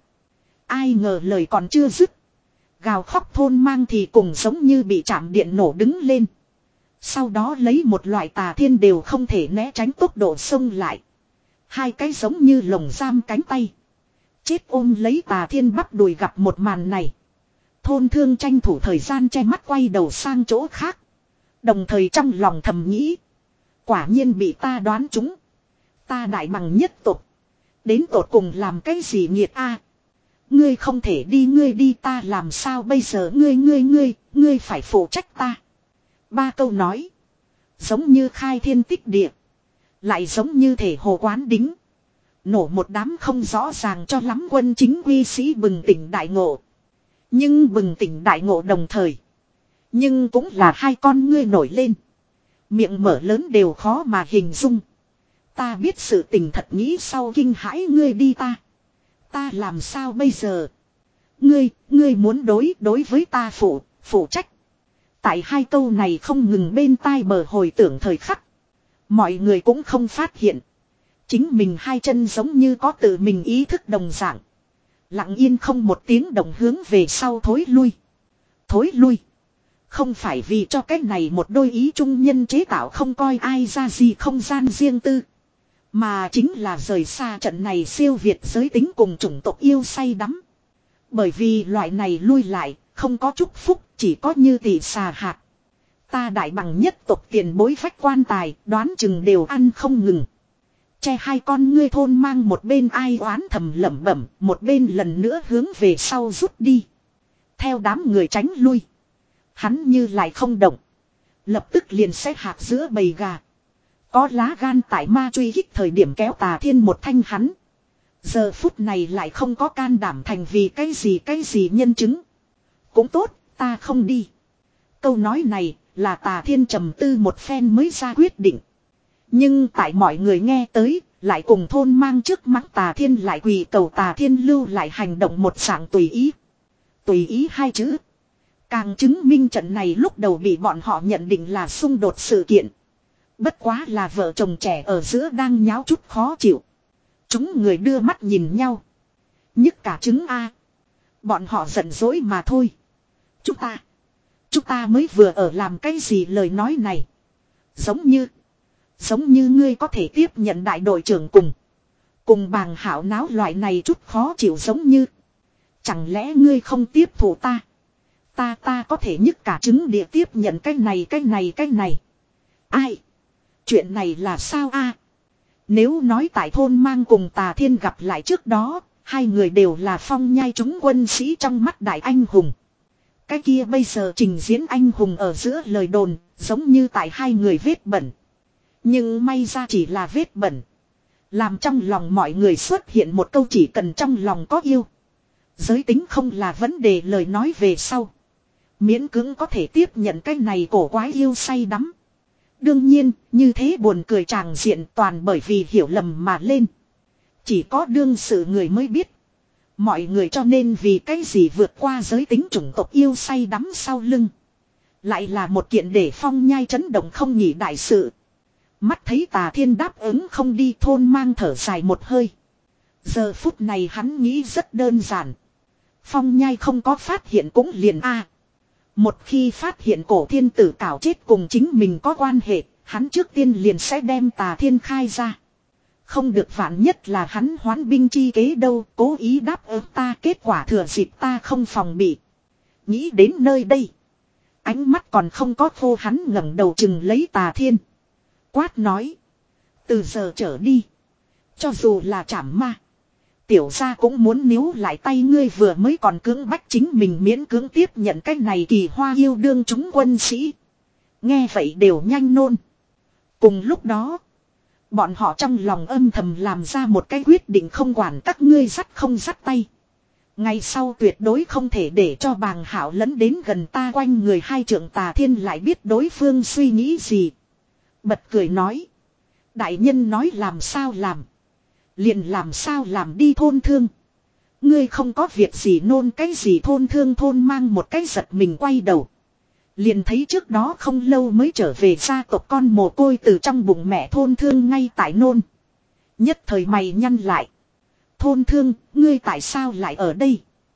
Ai ngờ lời còn chưa dứt. Gào khóc thôn mang thì cùng giống như bị chạm điện nổ đứng lên. Sau đó lấy một loại Tà Thiên đều không thể né tránh tốc độ xông lại. Hai cái giống như lồng giam cánh tay. Chết ôm lấy Tà Thiên bắp đùi gặp một màn này. Thôn thương tranh thủ thời gian che mắt quay đầu sang chỗ khác. Đồng thời trong lòng thầm nghĩ. Quả nhiên bị ta đoán trúng. Ta đại bằng nhất tộc. Đến tột cùng làm cái gì nghiệt a? Ngươi không thể đi ngươi đi ta làm sao bây giờ ngươi ngươi ngươi, ngươi phải phụ trách ta. Ba câu nói. Giống như khai thiên tích địa. Lại giống như thể hồ quán đính. Nổ một đám không rõ ràng cho lắm quân chính quy sĩ bừng tỉnh đại ngộ. Nhưng bừng tỉnh đại ngộ đồng thời. Nhưng cũng là hai con ngươi nổi lên. Miệng mở lớn đều khó mà hình dung. Ta biết sự tình thật nghĩ sau kinh hãi ngươi đi ta. Ta làm sao bây giờ? Ngươi, ngươi muốn đối đối với ta phụ, phụ trách. Tại hai câu này không ngừng bên tai bờ hồi tưởng thời khắc. Mọi người cũng không phát hiện. Chính mình hai chân giống như có tự mình ý thức đồng dạng. Lặng yên không một tiếng động hướng về sau thối lui. Thối lui. Không phải vì cho cái này một đôi ý trung nhân chế tạo không coi ai ra gì không gian riêng tư. Mà chính là rời xa trận này siêu việt giới tính cùng chủng tộc yêu say đắm. Bởi vì loại này lui lại, không có chúc phúc, chỉ có như tỷ xà hạt. Ta đại bằng nhất tộc tiền bối phách quan tài, đoán chừng đều ăn không ngừng. Che hai con ngươi thôn mang một bên ai oán thầm lẩm bẩm, một bên lần nữa hướng về sau rút đi. Theo đám người tránh lui. Hắn như lại không động. Lập tức liền xét hạt giữa bầy gà. Có lá gan tại ma truy hích thời điểm kéo Tà Thiên một thanh hắn. Giờ phút này lại không có can đảm thành vì cái gì cái gì nhân chứng. Cũng tốt, ta không đi. Câu nói này là Tà Thiên trầm tư một phen mới ra quyết định. Nhưng tại mọi người nghe tới, lại cùng thôn mang trước mắt Tà Thiên lại quỳ cầu Tà Thiên lưu lại hành động một dạng tùy ý. Tùy ý hai chữ. Càng chứng minh trận này lúc đầu bị bọn họ nhận định là xung đột sự kiện. Bất quá là vợ chồng trẻ ở giữa đang nháo chút khó chịu. Chúng người đưa mắt nhìn nhau. Nhức cả trứng A. Bọn họ giận dỗi mà thôi. Chúng ta. Chúng ta mới vừa ở làm cái gì lời nói này. Giống như. Giống như ngươi có thể tiếp nhận đại đội trưởng cùng. Cùng bàng hảo náo loại này chút khó chịu giống như. Chẳng lẽ ngươi không tiếp thủ ta. Ta ta có thể nhức cả trứng địa tiếp nhận cái này cái này cái này. Ai. Chuyện này là sao a? Nếu nói tại thôn mang cùng Tà Thiên gặp lại trước đó, hai người đều là Phong Nhai chúng quân sĩ trong mắt đại anh hùng. Cái kia bây giờ trình diễn anh hùng ở giữa lời đồn, giống như tại hai người vết bẩn. Nhưng may ra chỉ là vết bẩn. Làm trong lòng mọi người xuất hiện một câu chỉ cần trong lòng có yêu. Giới tính không là vấn đề lời nói về sau. Miễn cưỡng có thể tiếp nhận cái này cổ quái yêu say đắm. Đương nhiên, như thế buồn cười tràng diện toàn bởi vì hiểu lầm mà lên. Chỉ có đương sự người mới biết. Mọi người cho nên vì cái gì vượt qua giới tính chủng tộc yêu say đắm sau lưng. Lại là một kiện để Phong Nhai chấn động không nhỉ đại sự. Mắt thấy Tà Thiên đáp ứng không đi, Thôn Mang thở dài một hơi. Giờ phút này hắn nghĩ rất đơn giản. Phong Nhai không có phát hiện cũng liền a. Một khi phát hiện cổ thiên tử cảo chết cùng chính mình có quan hệ, hắn trước tiên liền sẽ đem Tà Thiên khai ra. Không được vạn nhất là hắn hoán binh chi kế đâu, cố ý đáp ứng ta, kết quả thừa dịp ta không phòng bị. Nghĩ đến nơi đây. Ánh mắt còn không có khô, hắn ngẩng đầu chừng lấy Tà Thiên. Quát nói. Từ giờ trở đi. Cho dù là trảm ma. Tiểu gia cũng muốn níu lại tay ngươi, vừa mới còn cưỡng bách chính mình miễn cưỡng tiếp nhận cái này kỳ hoa yêu đương chúng quân sĩ. Nghe vậy đều nhanh nôn. Cùng lúc đó. Bọn họ trong lòng âm thầm làm ra một cái quyết định, không quản các ngươi dắt không dắt tay. Ngày sau tuyệt đối không thể để cho Bàng Hảo lấn đến gần ta. Quanh người hai trượng Tà Thiên lại biết đối phương suy nghĩ gì. Bật cười nói. Đại nhân nói làm sao làm. Liền làm sao làm đi Thôn Thương. Ngươi không có việc gì nôn cái gì. Thôn Thương Thôn Mang một cái giật mình quay đầu. Liền thấy trước đó không lâu mới trở về gia tộc con mồ côi từ trong bụng mẹ Thôn Thương ngay tại nôn. Nhất thời mày nhăn lại. Thôn Thương, ngươi tại sao lại ở đây?